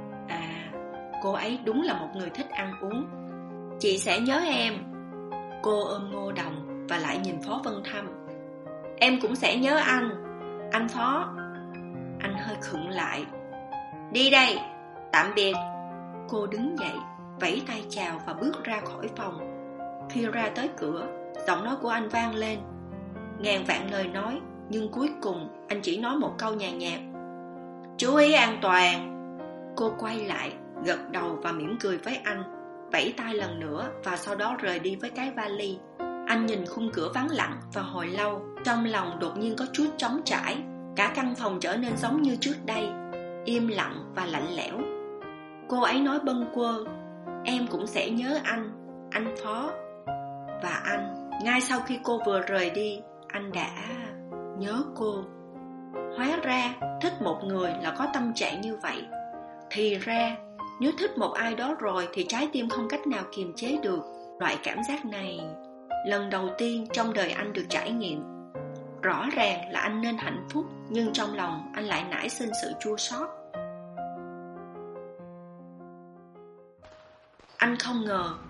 À, cô ấy đúng là một người thích ăn uống. Chị sẽ nhớ em. Cô ôm Ngô Đồng và lại nhìn Phó Vân Thâm. Em cũng sẽ nhớ anh. Anh Phó. Anh hơi khựng lại. Đi đây, tạm biệt. Cô đứng dậy, vẫy tay chào và bước ra khỏi phòng. Khi ra tới cửa, giọng nói của anh vang lên. Ngàn vạn lời nói, nhưng cuối cùng anh chỉ nói một câu nhàn nhạt. Chú ý an toàn. Cô quay lại, gật đầu và mỉm cười với anh, vẫy tay lần nữa và sau đó rời đi với cái vali. Anh nhìn khung cửa vắng lặng và hồi lâu, trong lòng đột nhiên có chút trống trải. Cả căn phòng trở nên giống như trước đây, im lặng và lạnh lẽo. Cô ấy nói bâng quơ. Em cũng sẽ nhớ anh, anh Phó. Và anh, ngay sau khi cô vừa rời đi, anh đã nhớ cô. Hóa ra thích một người là có tâm trạng như vậy. Thì ra nếu thích một ai đó rồi thì trái tim không cách nào kiềm chế được. Loại cảm giác này lần đầu tiên trong đời anh được trải nghiệm. Rõ ràng là anh nên hạnh phúc, nhưng trong lòng anh lại nảy sinh sự chua xót. Anh không ngờ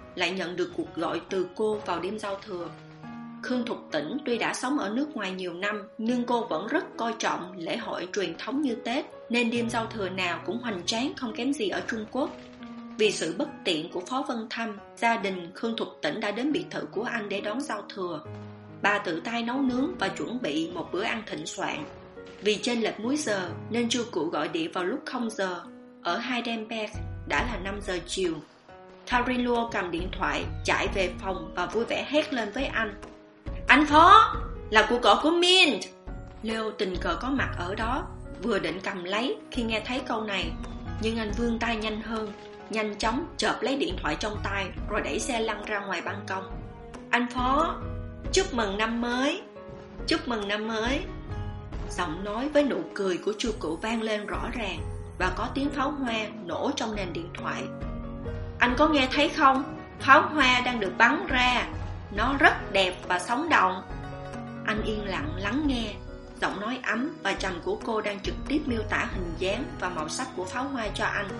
lại nhận được cuộc gọi từ cô vào đêm giao thừa. Khương Thục Tĩnh tuy đã sống ở nước ngoài nhiều năm, nhưng cô vẫn rất coi trọng lễ hội truyền thống như Tết, nên đêm giao thừa nào cũng hoành tráng không kém gì ở Trung Quốc. Vì sự bất tiện của Phó Vân Thâm, gia đình Khương Thục Tĩnh đã đến biệt thự của anh để đón giao thừa. Bà tự tay nấu nướng và chuẩn bị một bữa ăn thịnh soạn. Vì chênh lệch múi giờ nên Chu Cụ gọi điện vào lúc không giờ. Ở Heidelberg đã là năm giờ chiều. Karin Luo cầm điện thoại, chạy về phòng và vui vẻ hét lên với anh: "Anh Phó, là cuộc gọi của Mint." Leo tình cờ có mặt ở đó, vừa định cầm lấy khi nghe thấy câu này, nhưng anh vươn tay nhanh hơn, nhanh chóng chộp lấy điện thoại trong tay rồi đẩy xe lăn ra ngoài ban công. "Anh Phó, chúc mừng năm mới, chúc mừng năm mới." Giọng nói với nụ cười của Chu Cụ vang lên rõ ràng, và có tiếng pháo hoa nổ trong nền điện thoại. "Anh có nghe thấy không? Pháo hoa đang được bắn ra. Nó rất đẹp và sống động." Anh yên lặng lắng nghe. Giọng nói ấm và trầm của cô đang trực tiếp miêu tả hình dáng và màu sắc của pháo hoa cho anh.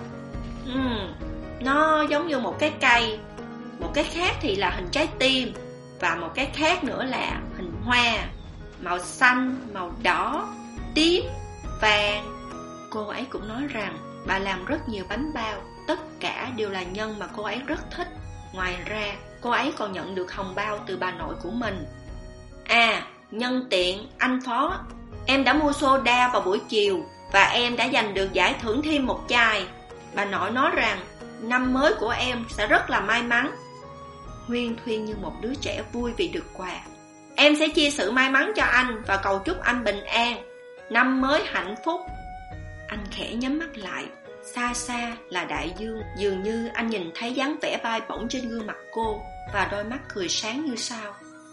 uhm, Nó giống như một cái cây. Một cái khác thì là hình trái tim, và một cái khác nữa là hình hoa. Màu xanh, màu đỏ, tím, vàng. Cô ấy cũng nói rằng bà làm rất nhiều bánh bao, tất cả đều là nhân mà cô ấy rất thích. Ngoài ra, cô ấy còn nhận được hồng bao từ bà nội của mình. "À, nhân tiện, anh Phó, em đã mua soda vào buổi chiều và em đã giành được giải thưởng thêm một chai. Bà nội nói rằng năm mới của em sẽ rất là may mắn." Huyên thuyên như một đứa trẻ vui vì được quà. "Em sẽ chia sự may mắn cho anh và cầu chúc anh bình an, năm mới hạnh phúc." Anh khẽ nhắm mắt lại. Xa xa là đại dương. Dường như anh nhìn thấy dáng vẻ bay bổng trên gương mặt cô và đôi mắt cười sáng như sao.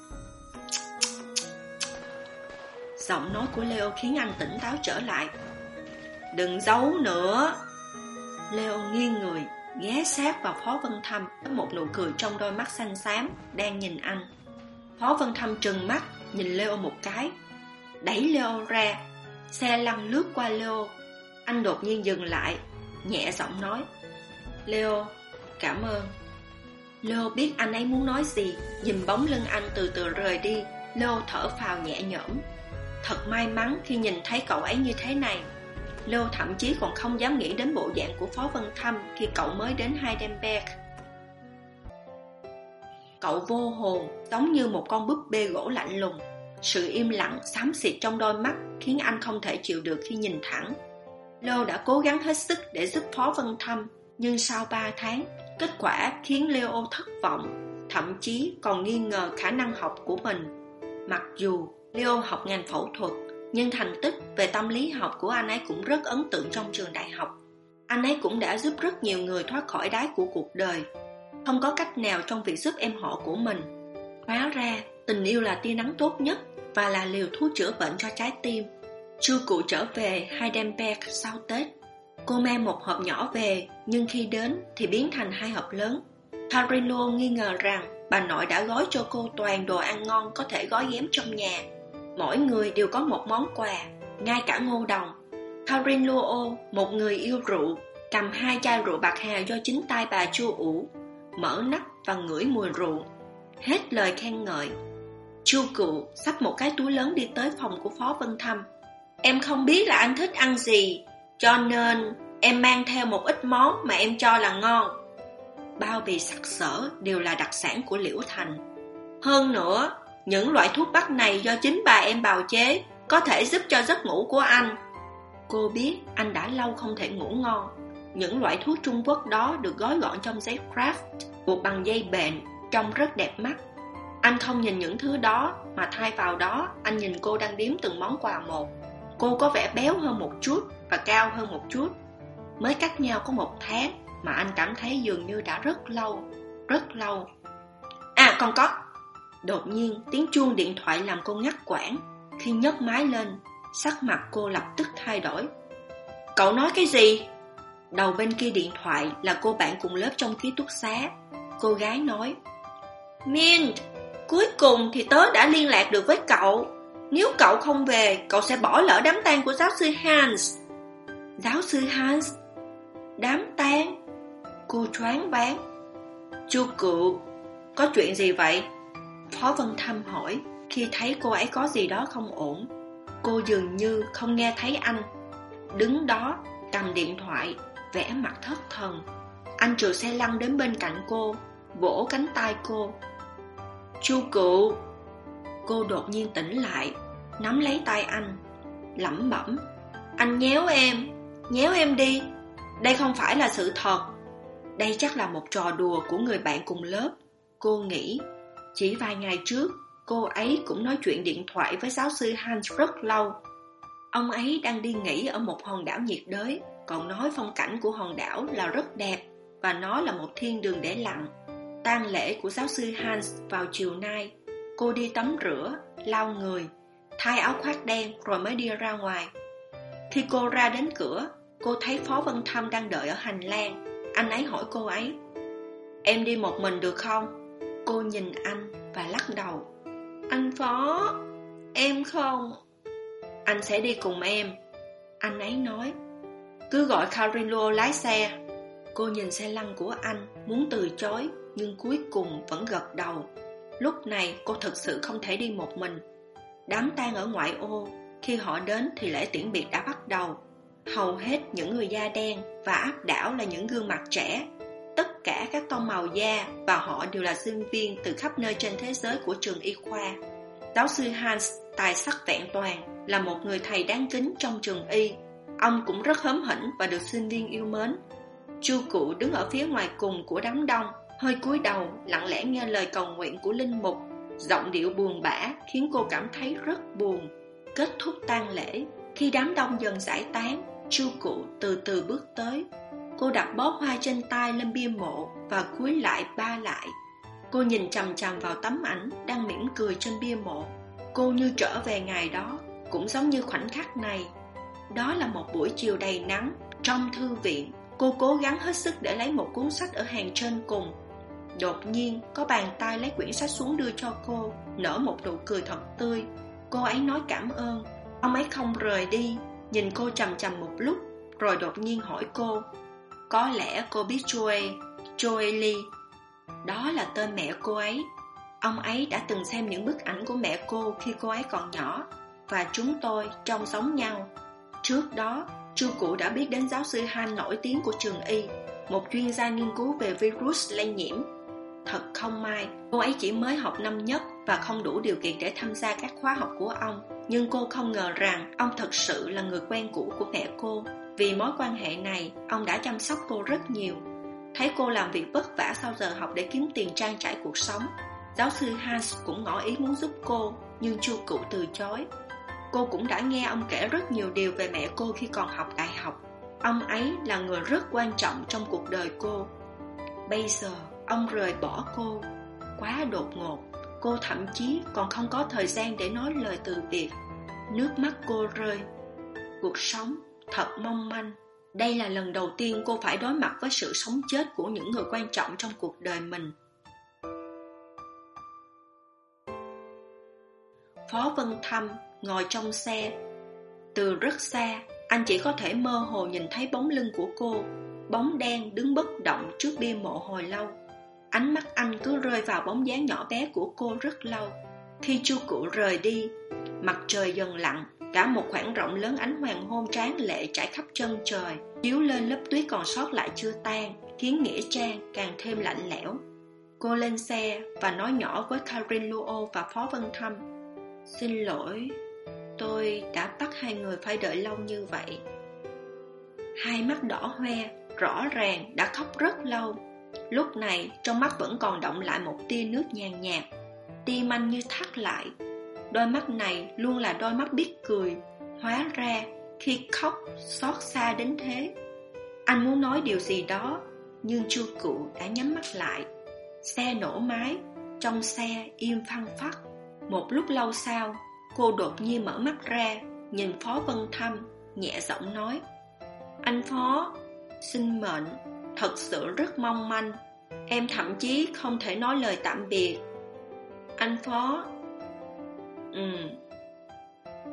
Giọng nói của Leo khiến anh tỉnh táo trở lại. "Đừng giấu nữa." Leo nghiêng người, ghé sát vào Phó Vân Thâm với một nụ cười trong đôi mắt xanh xám đang nhìn anh. Phó Vân Thâm trừng mắt nhìn Leo một cái, đẩy Leo ra. Xe lăn lướt qua Leo. Anh đột nhiên dừng lại, nhẹ giọng nói: "Leo, cảm ơn." Leo biết anh ấy muốn nói gì. Nhìn bóng lưng anh từ từ rời đi, Leo thở phào nhẹ nhõm. Thật may mắn khi nhìn thấy cậu ấy như thế này. Leo thậm chí còn không dám nghĩ đến bộ dạng của Phó Vân Thâm khi cậu mới đến Heidelberg. Cậu vô hồn, giống như một con búp bê gỗ lạnh lùng. Sự im lặng xám xịt trong đôi mắt khiến anh không thể chịu được khi nhìn thẳng. Leo đã cố gắng hết sức để giúp Phó Vân Thâm, nhưng sau ba tháng, kết quả khiến Leo thất vọng, thậm chí còn nghi ngờ khả năng học của mình. Mặc dù Leo học ngành phẫu thuật, nhưng thành tích về tâm lý học của anh ấy cũng rất ấn tượng trong trường đại học. Anh ấy cũng đã giúp rất nhiều người thoát khỏi đáy của cuộc đời. Không có cách nào trong việc giúp em họ của mình. Hóa ra, tình yêu là tia nắng tốt nhất và là liều thuốc chữa bệnh cho trái tim. Chu Cụ trở về Heidelberg sau Tết. Cô mang một hộp nhỏ về, nhưng khi đến thì biến thành hai hộp lớn. Karin Luo nghi ngờ rằng bà nội đã gói cho cô toàn đồ ăn ngon có thể gói ghém trong nhà. Mỗi người đều có một món quà, ngay cả Ngô Đồng. Karin Luo, một người yêu rượu, cầm hai chai rượu bạc hà do chính tay bà Chu ủ, mở nắp và ngửi mùi rượu, hết lời khen ngợi. Chu Cụ xách một cái túi lớn đi tới phòng của Phó Vân Thâm. "Em không biết là anh thích ăn gì, cho nên em mang theo một ít món mà em cho là ngon." Bao bì sặc sỡ đều là đặc sản của Liễu Thành. Hơn nữa, những loại thuốc bắc này do chính bà em bào chế, có thể giúp cho giấc ngủ của anh. Cô biết anh đã lâu không thể ngủ ngon. Những loại thuốc Trung Quốc đó được gói gọn trong giấy craft, buộc bằng dây bện, trông rất đẹp mắt. Anh không nhìn những thứ đó, mà thay vào đó anh nhìn cô đang đếm từng món quà một. Cô có vẻ béo hơn một chút và cao hơn một chút. Mới cách nhau có một tháng mà anh cảm thấy dường như đã rất lâu, rất lâu. À còn có. Đột nhiên tiếng chuông điện thoại làm cô ngắt quãng. Khi nhấc máy lên, sắc mặt cô lập tức thay đổi. "Cậu nói cái gì?" Đầu bên kia điện thoại là cô bạn cùng lớp trong ký túc xá. Cô gái nói: "Mint, cuối cùng thì tớ đã liên lạc được với cậu. Nếu cậu không về, cậu sẽ bỏ lỡ đám tang của giáo sư Hans." "Giáo sư Hans? Đám tang?" Cô choáng váng. Chu Cựu, có chuyện gì vậy? Phó Vân Thâm hỏi, khi thấy cô ấy có gì đó không ổn. Cô dường như không nghe thấy anh, đứng đó cầm điện thoại, vẻ mặt thất thần. Anh trượt xe lăn đến bên cạnh cô, vỗ cánh tay cô. Chu Cựu. Cô đột nhiên tỉnh lại, nắm lấy tay anh, lẩm bẩm, anh nhéo em, nhéo em đi. Đây không phải là sự thật. Đây chắc là một trò đùa của người bạn cùng lớp. Cô nghĩ, chỉ vài ngày trước cô ấy cũng nói chuyện điện thoại với giáo sư Hans rất lâu. Ông ấy đang đi nghỉ ở một hòn đảo nhiệt đới, còn nói phong cảnh của hòn đảo là rất đẹp và nó là một thiên đường để lặn. Tang lễ của giáo sư Hans vào chiều nay. Cô đi tắm rửa, lau người, thay áo khoác đen rồi mới đi ra ngoài. Khi cô ra đến cửa, cô thấy Phó Vân Thâm đang đợi ở hành lang. Anh ấy hỏi cô ấy, em đi một mình được không? Cô nhìn anh và lắc đầu. Anh Phó, em không. Anh sẽ đi cùng em, anh ấy nói. Cứ gọi Carillo lái xe. Cô nhìn xe lăn của anh, muốn từ chối, nhưng cuối cùng vẫn gật đầu. Lúc này cô thực sự không thể đi một mình. Đám tang ở ngoại ô, khi họ đến thì lễ tiễn biệt đã bắt đầu. Hầu hết những người da đen và áp đảo là những gương mặt trẻ. Tất cả các tông màu da và họ đều là sinh viên từ khắp nơi trên thế giới của trường y khoa. Giáo sư Hans, tài sắc vẹn toàn, là một người thầy đáng kính trong trường y. Ông cũng rất hớm hỉnh và được sinh viên yêu mến. Chu Cựu đứng ở phía ngoài cùng của đám đông, hơi cúi đầu, lặng lẽ nghe lời cầu nguyện của linh mục. Giọng điệu buồn bã khiến cô cảm thấy rất buồn. Kết thúc tang lễ, khi đám đông dần giải tán, Chu Cựu từ từ bước tới. Cô đặt bó hoa trên tay lên bia mộ và cúi lại ba lại. Cô nhìn chằm chằm vào tấm ảnh đang mỉm cười trên bia mộ. Cô như trở về ngày đó, cũng giống như khoảnh khắc này. Đó là một buổi chiều đầy nắng. Trong thư viện, cô cố gắng hết sức để lấy một cuốn sách ở hàng trên cùng. Đột nhiên, có bàn tay lấy quyển sách xuống đưa cho cô, nở một nụ cười thật tươi. Cô ấy nói cảm ơn. Ông ấy không rời đi, nhìn cô chằm chằm một lúc, rồi đột nhiên hỏi cô, có lẽ cô biết Joe, Joe Lee. Đó là tên mẹ cô ấy. Ông ấy đã từng xem những bức ảnh của mẹ cô khi cô ấy còn nhỏ, và chúng tôi trông giống nhau. Trước đó, Chu Cựu đã biết đến giáo sư Han nổi tiếng của trường y, một chuyên gia nghiên cứu về virus lây nhiễm. Thật không may, cô ấy chỉ mới học năm nhất và không đủ điều kiện để tham gia các khóa học của ông. Nhưng cô không ngờ rằng ông thật sự là người quen cũ của mẹ cô. Vì mối quan hệ này, ông đã chăm sóc cô rất nhiều. Thấy cô làm việc vất vả sau giờ học để kiếm tiền trang trải cuộc sống, giáo sư Hans cũng ngỏ ý muốn giúp cô, nhưng Chu Cựu từ chối. Cô cũng đã nghe ông kể rất nhiều điều về mẹ cô khi còn học đại học. Ông ấy là người rất quan trọng trong cuộc đời cô. Bây giờ, ông rời bỏ cô. Quá đột ngột, cô thậm chí còn không có thời gian để nói lời từ biệt. Nước mắt cô rơi. Cuộc sống thật mong manh. Đây là lần đầu tiên cô phải đối mặt với sự sống chết của những người quan trọng trong cuộc đời mình. Phó Vân Thâm ngồi trong xe. Từ rất xa, anh chỉ có thể mơ hồ nhìn thấy bóng lưng của cô, bóng đen đứng bất động trước bia mộ hồi lâu. Ánh mắt anh cứ rơi vào bóng dáng nhỏ bé của cô rất lâu. Khi Chu Cựu rời đi, mặt trời dần lặn, cả một khoảng rộng lớn ánh hoàng hôn tráng lệ trải khắp chân trời, chiếu lên lớp tuyết còn sót lại chưa tan, khiến nghĩa trang càng thêm lạnh lẽo. Cô lên xe và nói nhỏ với Carillo và Phó Vân Thâm, xin lỗi, tôi đã bắt hai người phải đợi lâu như vậy. Hai mắt đỏ hoe, rõ ràng đã khóc rất lâu. Lúc này trong mắt vẫn còn đọng lại một tia nước nhàn nhạt. Tim anh như thắt lại. Đôi mắt này luôn là đôi mắt biết cười. Hóa ra khi khóc xót xa đến thế. Anh muốn nói điều gì đó, nhưng Chu Cựu đã nhắm mắt lại. Xe nổ máy, trong xe im phăng phắc. Một lúc lâu sau, cô đột nhiên mở mắt ra, nhìn Phó Vân Thâm, nhẹ giọng nói, anh Phó, sinh mệnh thật sự rất mong manh. Em thậm chí không thể nói lời tạm biệt. Anh Phó. Ừ.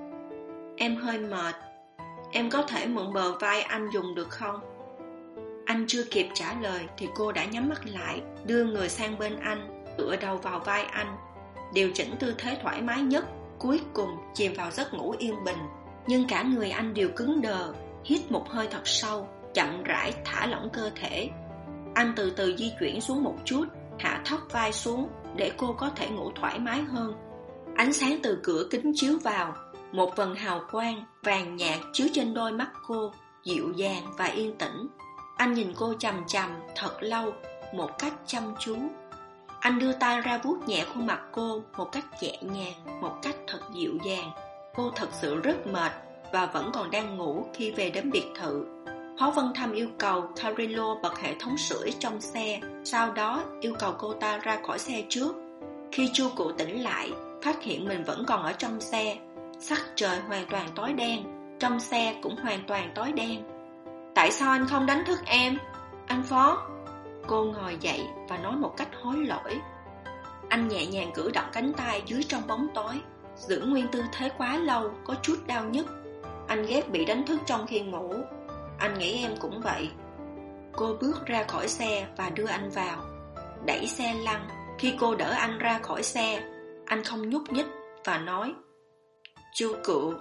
Em hơi mệt. Em có thể mượn bờ vai anh dùng được không? Anh chưa kịp trả lời thì cô đã nhắm mắt lại, đưa người sang bên anh, tựa đầu vào vai anh, điều chỉnh tư thế thoải mái nhất, cuối cùng chìm vào giấc ngủ yên bình. Nhưng cả người anh đều cứng đờ. Hít một hơi thật sâu, chậm rãi thả lỏng cơ thể. Anh từ từ di chuyển xuống một chút, hạ thấp vai xuống để cô có thể ngủ thoải mái hơn. Ánh sáng từ cửa kính chiếu vào, một vầng hào quang vàng nhạt chiếu trên đôi mắt cô, dịu dàng và yên tĩnh. Anh nhìn cô chằm chằm thật lâu, một cách chăm chú. Anh đưa tay ra vuốt nhẹ khuôn mặt cô một cách nhẹ nhàng, một cách thật dịu dàng. Cô thật sự rất mệt và vẫn còn đang ngủ khi về đến biệt thự. Phó Vân Thâm yêu cầu Carrillo bật hệ thống sưởi trong xe, sau đó yêu cầu cô ta ra khỏi xe trước. Khi Chu Cụ tỉnh lại, phát hiện mình vẫn còn ở trong xe. Sắc trời hoàn toàn tối đen, trong xe cũng hoàn toàn tối đen. Tại sao anh không đánh thức em, anh Phó? Cô ngồi dậy và nói một cách hối lỗi. Anh nhẹ nhàng cử động cánh tay dưới trong bóng tối, giữ nguyên tư thế quá lâu có chút đau nhức. Anh ghét bị đánh thức trong khi ngủ. Anh nghĩ em cũng vậy. Cô bước ra khỏi xe và đưa anh vào, đẩy xe lăn. Khi cô đỡ anh ra khỏi xe, anh không nhúc nhích và nói: Chu Cụ.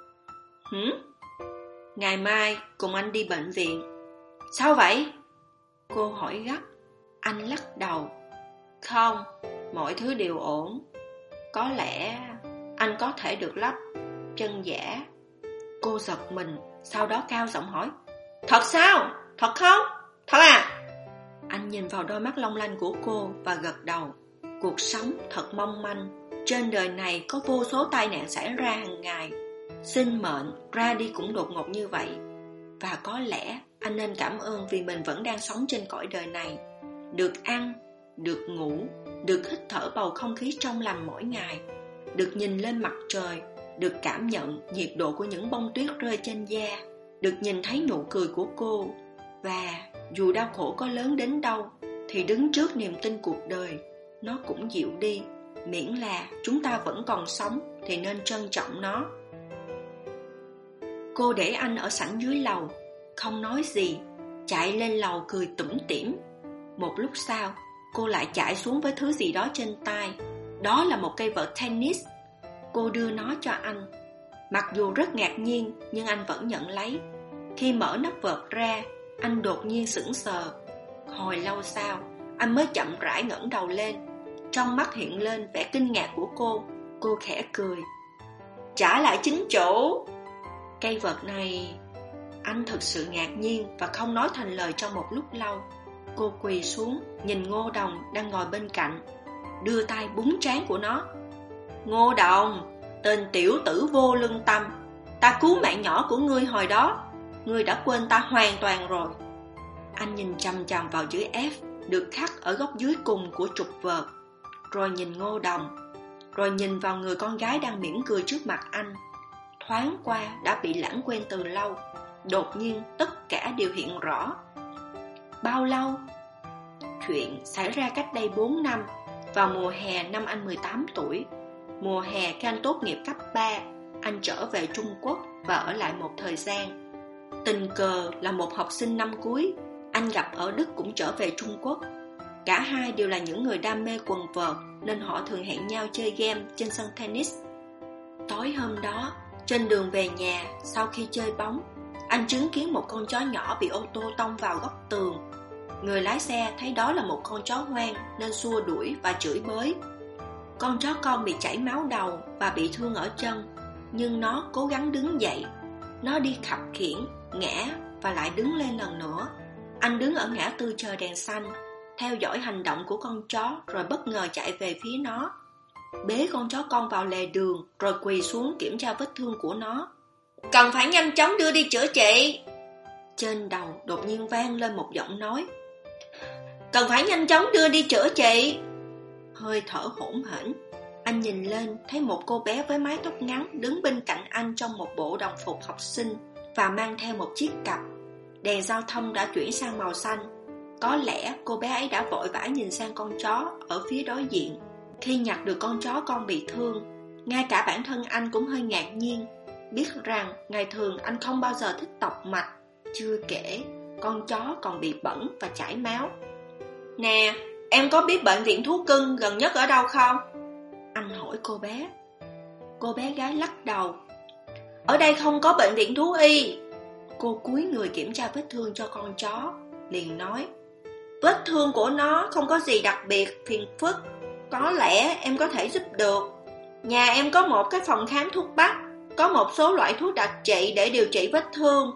Hử? Ngày mai cùng anh đi bệnh viện. Sao vậy? Cô hỏi gấp. Anh lắc đầu. Không, mọi thứ đều ổn. Có lẽ anh có thể được lắp chân giả. Cô giật mình, sau đó cao giọng hỏi: Thật sao? Thật không? Thật à? Anh nhìn vào đôi mắt long lanh của cô và gật đầu. Cuộc sống thật mong manh. Trên đời này có vô số tai nạn xảy ra hàng ngày. Sinh mệnh ra đi cũng đột ngột như vậy. Và có lẽ anh nên cảm ơn vì mình vẫn đang sống trên cõi đời này. Được ăn, được ngủ, được hít thở bầu không khí trong lành mỗi ngày, được nhìn lên mặt trời, được cảm nhận nhiệt độ của những bông tuyết rơi trên da, được nhìn thấy nụ cười của cô. Và dù đau khổ có lớn đến đâu thì đứng trước niềm tin cuộc đời, nó cũng dịu đi. Miễn là chúng ta vẫn còn sống thì nên trân trọng nó. Cô để anh ở sảnh dưới lầu, không nói gì, chạy lên lầu cười tủm tỉm. Một lúc sau, cô lại chạy xuống với thứ gì đó trên tay. Đó là một cây vợt tennis. Cô đưa nó cho anh. Mặc dù rất ngạc nhiên, nhưng anh vẫn nhận lấy. Khi mở nắp vợt ra, anh đột nhiên sững sờ. Hồi lâu sau, anh mới chậm rãi ngẩng đầu lên. Trong mắt hiện lên vẻ kinh ngạc của cô. Cô khẽ cười. Trả lại chính chủ. Cây vợt này... Anh thực sự ngạc nhiên và không nói thành lời trong một lúc lâu. Cô quỳ xuống, nhìn Ngô Đồng đang ngồi bên cạnh, đưa tay búng trán của nó. Ngô Đồng, tên tiểu tử vô lương tâm, ta cứu mạng nhỏ của ngươi hồi đó, ngươi đã quên ta hoàn toàn rồi. Anh nhìn chằm chằm vào chữ F được khắc ở góc dưới cùng của trục vợt, rồi nhìn Ngô Đồng, rồi nhìn vào người con gái đang mỉm cười trước mặt anh. Thoáng qua đã bị lãng quên từ lâu, đột nhiên tất cả đều hiện rõ. Bao lâu? Chuyện xảy ra cách đây bốn năm, vào mùa hè năm anh mười tám tuổi. Mùa hè khi anh tốt nghiệp cấp ba, anh trở về Trung Quốc và ở lại một thời gian. Tình cờ là một học sinh năm cuối, anh gặp ở Đức cũng trở về Trung Quốc. Cả hai đều là những người đam mê quần vợt, nên họ thường hẹn nhau chơi game trên sân tennis. Tối hôm đó, trên đường về nhà, sau khi chơi bóng, anh chứng kiến một con chó nhỏ bị ô tô tông vào góc tường. Người lái xe thấy đó là một con chó hoang nên xua đuổi và chửi bới. Con chó con bị chảy máu đầu và bị thương ở chân, nhưng nó cố gắng đứng dậy. Nó đi khập khiễng, ngã và lại đứng lên lần nữa. Anh đứng ở ngã tư chờ đèn xanh, theo dõi hành động của con chó rồi bất ngờ chạy về phía nó. Bế con chó con vào lề đường rồi quỳ xuống kiểm tra vết thương của nó. Cần phải nhanh chóng đưa đi chữa trị. Trên đầu đột nhiên vang lên một giọng nói. Cần phải nhanh chóng đưa đi chữa trị. Hơi thở hỗn hển. Anh nhìn lên thấy một cô bé với mái tóc ngắn đứng bên cạnh anh trong một bộ đồng phục học sinh và mang theo một chiếc cặp. Đèn giao thông đã chuyển sang màu xanh. Có lẽ cô bé ấy đã vội vã nhìn sang con chó ở phía đối diện. Khi nhặt được con chó con bị thương, ngay cả bản thân anh cũng hơi ngạc nhiên. Biết rằng ngày thường anh không bao giờ thích tọc mạch. Chưa kể, con chó còn bị bẩn và chảy máu. Nè, em có biết bệnh viện thú cưng gần nhất ở đâu không? Anh hỏi cô bé. Cô bé gái lắc đầu. Ở đây không có bệnh viện thú y. Cô cúi người kiểm tra vết thương cho con chó, liền nói. Vết thương của nó không có gì đặc biệt, phiền phức. Có lẽ em có thể giúp được. Nhà em có một cái phòng khám thuốc bắc, có một số loại thuốc đặc trị để điều trị vết thương.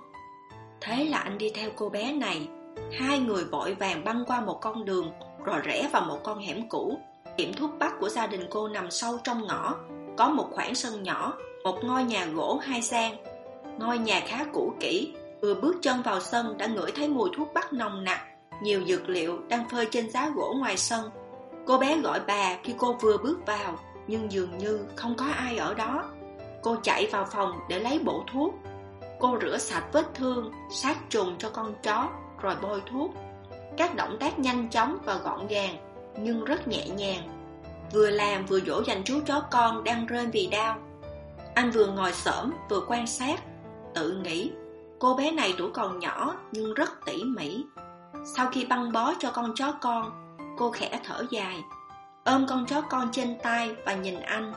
Thế là anh đi theo cô bé này. Hai người vội vàng băng qua một con đường, rồi rẽ vào một con hẻm cũ. Tiệm thuốc bắc của gia đình cô nằm sâu trong ngõ. Có một khoảng sân nhỏ, một ngôi nhà gỗ hai gian. Ngôi nhà khá cũ kỹ. Vừa bước chân vào sân đã ngửi thấy mùi thuốc bắc nồng nặc. Nhiều dược liệu đang phơi trên giá gỗ ngoài sân. Cô bé gọi bà khi cô vừa bước vào, nhưng dường như không có ai ở đó. Cô chạy vào phòng để lấy bộ thuốc. Cô rửa sạch vết thương, sát trùng cho con chó, rồi bôi thuốc. Các động tác nhanh chóng và gọn gàng, nhưng rất nhẹ nhàng. Vừa làm vừa dỗ dành chú chó con đang rên vì đau. Anh vừa ngồi xổm vừa quan sát, tự nghĩ cô bé này tuổi còn nhỏ nhưng rất tỉ mỉ. Sau khi băng bó cho con chó con, cô khẽ thở dài, ôm con chó con trên tay và nhìn anh.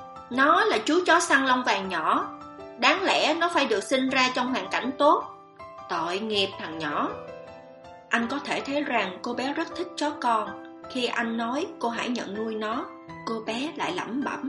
Nó là chú chó săn lông vàng nhỏ, đáng lẽ nó phải được sinh ra trong hoàn cảnh tốt. Tội nghiệp thằng nhỏ. Anh có thể thấy rằng cô bé rất thích chó con. Khi anh nói cô hãy nhận nuôi nó, cô bé lại lẩm bẩm.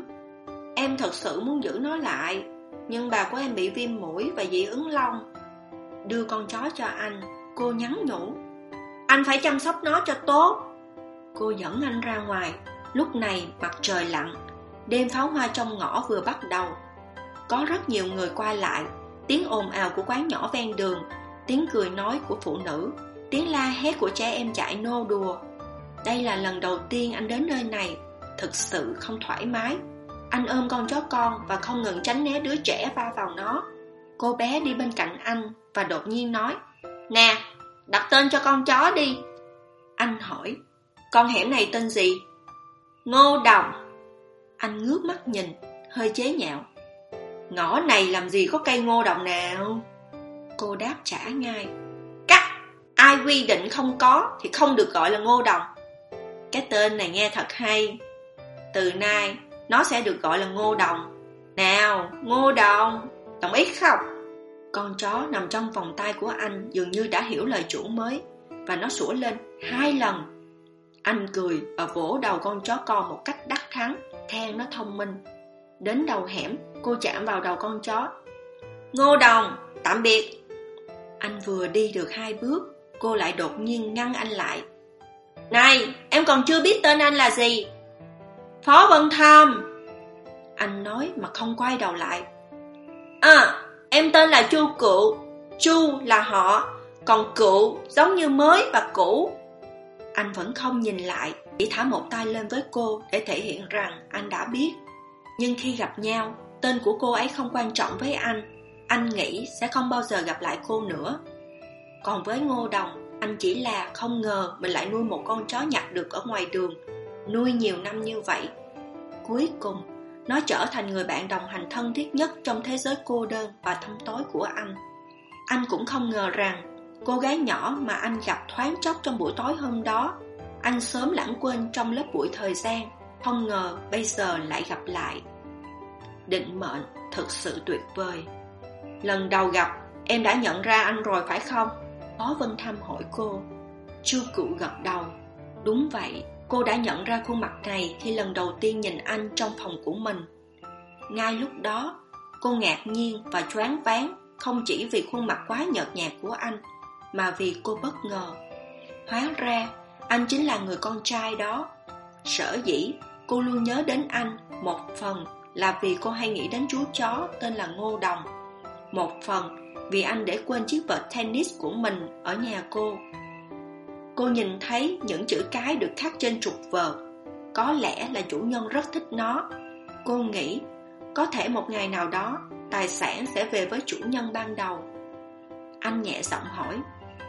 Em thật sự muốn giữ nó lại, nhưng bà của em bị viêm mũi và dị ứng lông. Đưa con chó cho anh, cô nhắn nhủ. Anh phải chăm sóc nó cho tốt. Cô dẫn anh ra ngoài. Lúc này mặt trời lặn, đêm pháo hoa trong ngõ vừa bắt đầu. Có rất nhiều người qua lại, tiếng ồn ào của quán nhỏ ven đường, tiếng cười nói của phụ nữ, tiếng la hét của trẻ em chạy nô đùa. Đây là lần đầu tiên anh đến nơi này, thực sự không thoải mái. Anh ôm con chó con và không ngừng tránh né đứa trẻ va vào nó. Cô bé đi bên cạnh anh và đột nhiên nói. Nè, đặt tên cho con chó đi. Anh hỏi. Con hẻm này tên gì? Ngô Đồng. Anh ngước mắt nhìn, hơi chế nhạo. Ngõ này làm gì có cây ngô đồng nào? Cô đáp trả ngay. Cắt, ai quy định không có thì không được gọi là ngô đồng. Cái tên này nghe thật hay. Từ nay nó sẽ được gọi là Ngô Đồng. Nào, Ngô Đồng, đồng ý không? Con chó nằm trong vòng tay của anh dường như đã hiểu lời chủ mới, và nó sủa lên hai lần. Anh cười và vỗ đầu con chó con một cách đắc thắng, khen nó thông minh. Đến đầu hẻm, cô chạm vào đầu con chó. Ngô Đồng, tạm biệt. Anh vừa đi được hai bước, cô lại đột nhiên ngăn anh lại. Này, em còn chưa biết tên anh là gì? Phó Vân Thâm. Anh nói mà không quay đầu lại. À, em tên là Chu Cựu. Chu là họ, còn Cựu giống như mới và cũ. Anh vẫn không nhìn lại, chỉ thả một tay lên với cô để thể hiện rằng anh đã biết. Nhưng khi gặp nhau, tên của cô ấy không quan trọng với anh. Anh nghĩ sẽ không bao giờ gặp lại cô nữa. Còn với Ngô Đồng, anh chỉ là không ngờ mình lại nuôi một con chó nhặt được ở ngoài đường, nuôi nhiều năm như vậy. Cuối cùng, nó trở thành người bạn đồng hành thân thiết nhất trong thế giới cô đơn và thâm tối của anh. Anh cũng không ngờ rằng cô gái nhỏ mà anh gặp thoáng chốc trong buổi tối hôm đó, anh sớm lãng quên trong lớp bụi thời gian, không ngờ bây giờ lại gặp lại. Định mệnh thực sự tuyệt vời. Lần đầu gặp, em đã nhận ra anh rồi phải không? Phó Vân Thâm hỏi cô. Chu Cựu gật đầu. Đúng vậy, cô đã nhận ra khuôn mặt này khi lần đầu tiên nhìn anh trong phòng của mình. Ngay lúc đó, cô ngạc nhiên và choáng váng, không chỉ vì khuôn mặt quá nhợt nhạt của anh, mà vì cô bất ngờ. Hóa ra, anh chính là người con trai đó. Sở dĩ cô luôn nhớ đến anh, một phần là vì cô hay nghĩ đến chú chó tên là Ngô Đồng, một phần vì anh để quên chiếc vợt tennis của mình ở nhà cô. Cô nhìn thấy những chữ cái được khắc trên trục vợt. Có lẽ là chủ nhân rất thích nó. Cô nghĩ có thể một ngày nào đó tài sản sẽ về với chủ nhân ban đầu. Anh nhẹ giọng hỏi.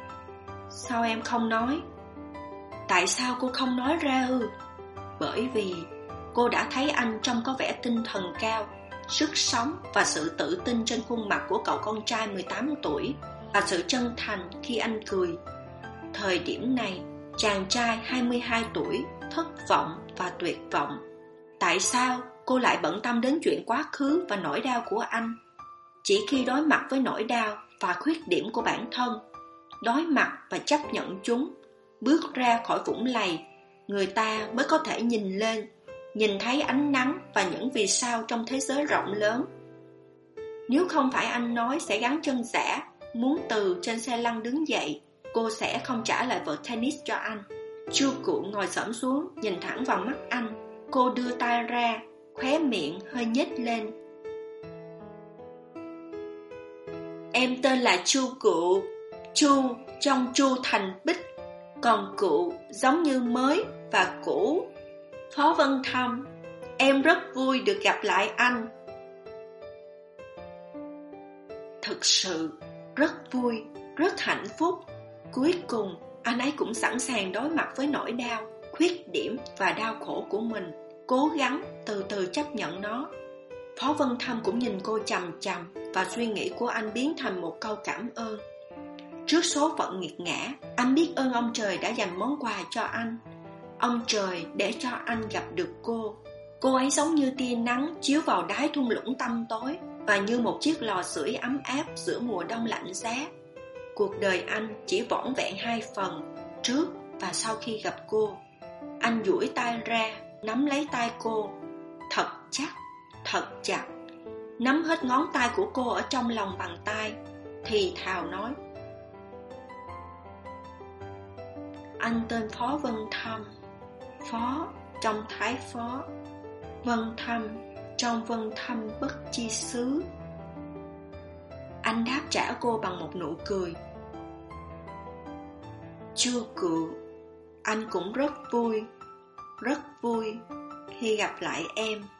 Sao em không nói? Tại sao cô không nói ra ư? Bởi vì cô đã thấy anh trông có vẻ tinh thần cao, sức sống và sự tự tin trên khuôn mặt của cậu con trai mười tám tuổi. và sự chân thành khi anh cười. Thời điểm này, chàng trai hai mươi hai tuổi thất vọng và tuyệt vọng. Tại sao cô lại bận tâm đến chuyện quá khứ và nỗi đau của anh? Chỉ khi đối mặt với nỗi đau và khuyết điểm của bản thân, đối mặt và chấp nhận chúng, bước ra khỏi vũng lầy, người ta mới có thể nhìn lên, nhìn thấy ánh nắng và những vì sao trong thế giới rộng lớn. Nếu không phải anh nói sẽ gắn chân giả, muốn từ trên xe lăn đứng dậy, cô sẽ không trả lại vợt tennis cho anh. Chu Cụ ngồi xổm xuống, nhìn thẳng vào mắt anh. Cô đưa tay ra, khóe miệng hơi nhếch lên. Em tên là Chu Cụ. Chu trong Chu Thành Bích, còn Cụ giống như mới và cũ. Phó Vân Thâm, em rất vui được gặp lại anh. Thực sự rất vui, rất hạnh phúc. Cuối cùng anh ấy cũng sẵn sàng đối mặt với nỗi đau, khuyết điểm và đau khổ của mình, cố gắng từ từ chấp nhận nó. Phó Vân Thâm cũng nhìn cô chằm chằm, và suy nghĩ của anh biến thành một câu cảm ơn. Trước số phận nghiệt ngã, anh biết ơn ông trời đã dành món quà cho anh. Ông trời để cho anh gặp được cô. Cô ấy giống như tia nắng chiếu vào đáy thung lũng tăm tối, và như một chiếc lò sưởi ấm áp giữa mùa đông lạnh giá. Cuộc đời anh chỉ vỏn vẹn hai phần, trước và sau khi gặp cô. Anh duỗi tay ra, nắm lấy tay cô, thật chắc, thật chặt. Nắm hết ngón tay của cô ở trong lòng bàn tay, thì thào nói: Anh tên Phó Vân Thâm. Phó trong Thái Phó, Vân Thâm trong Vân Thâm bất chi xứ. Anh đáp trả cô bằng một nụ cười. Chu Cụ, anh cũng rất vui, rất vui khi gặp lại em.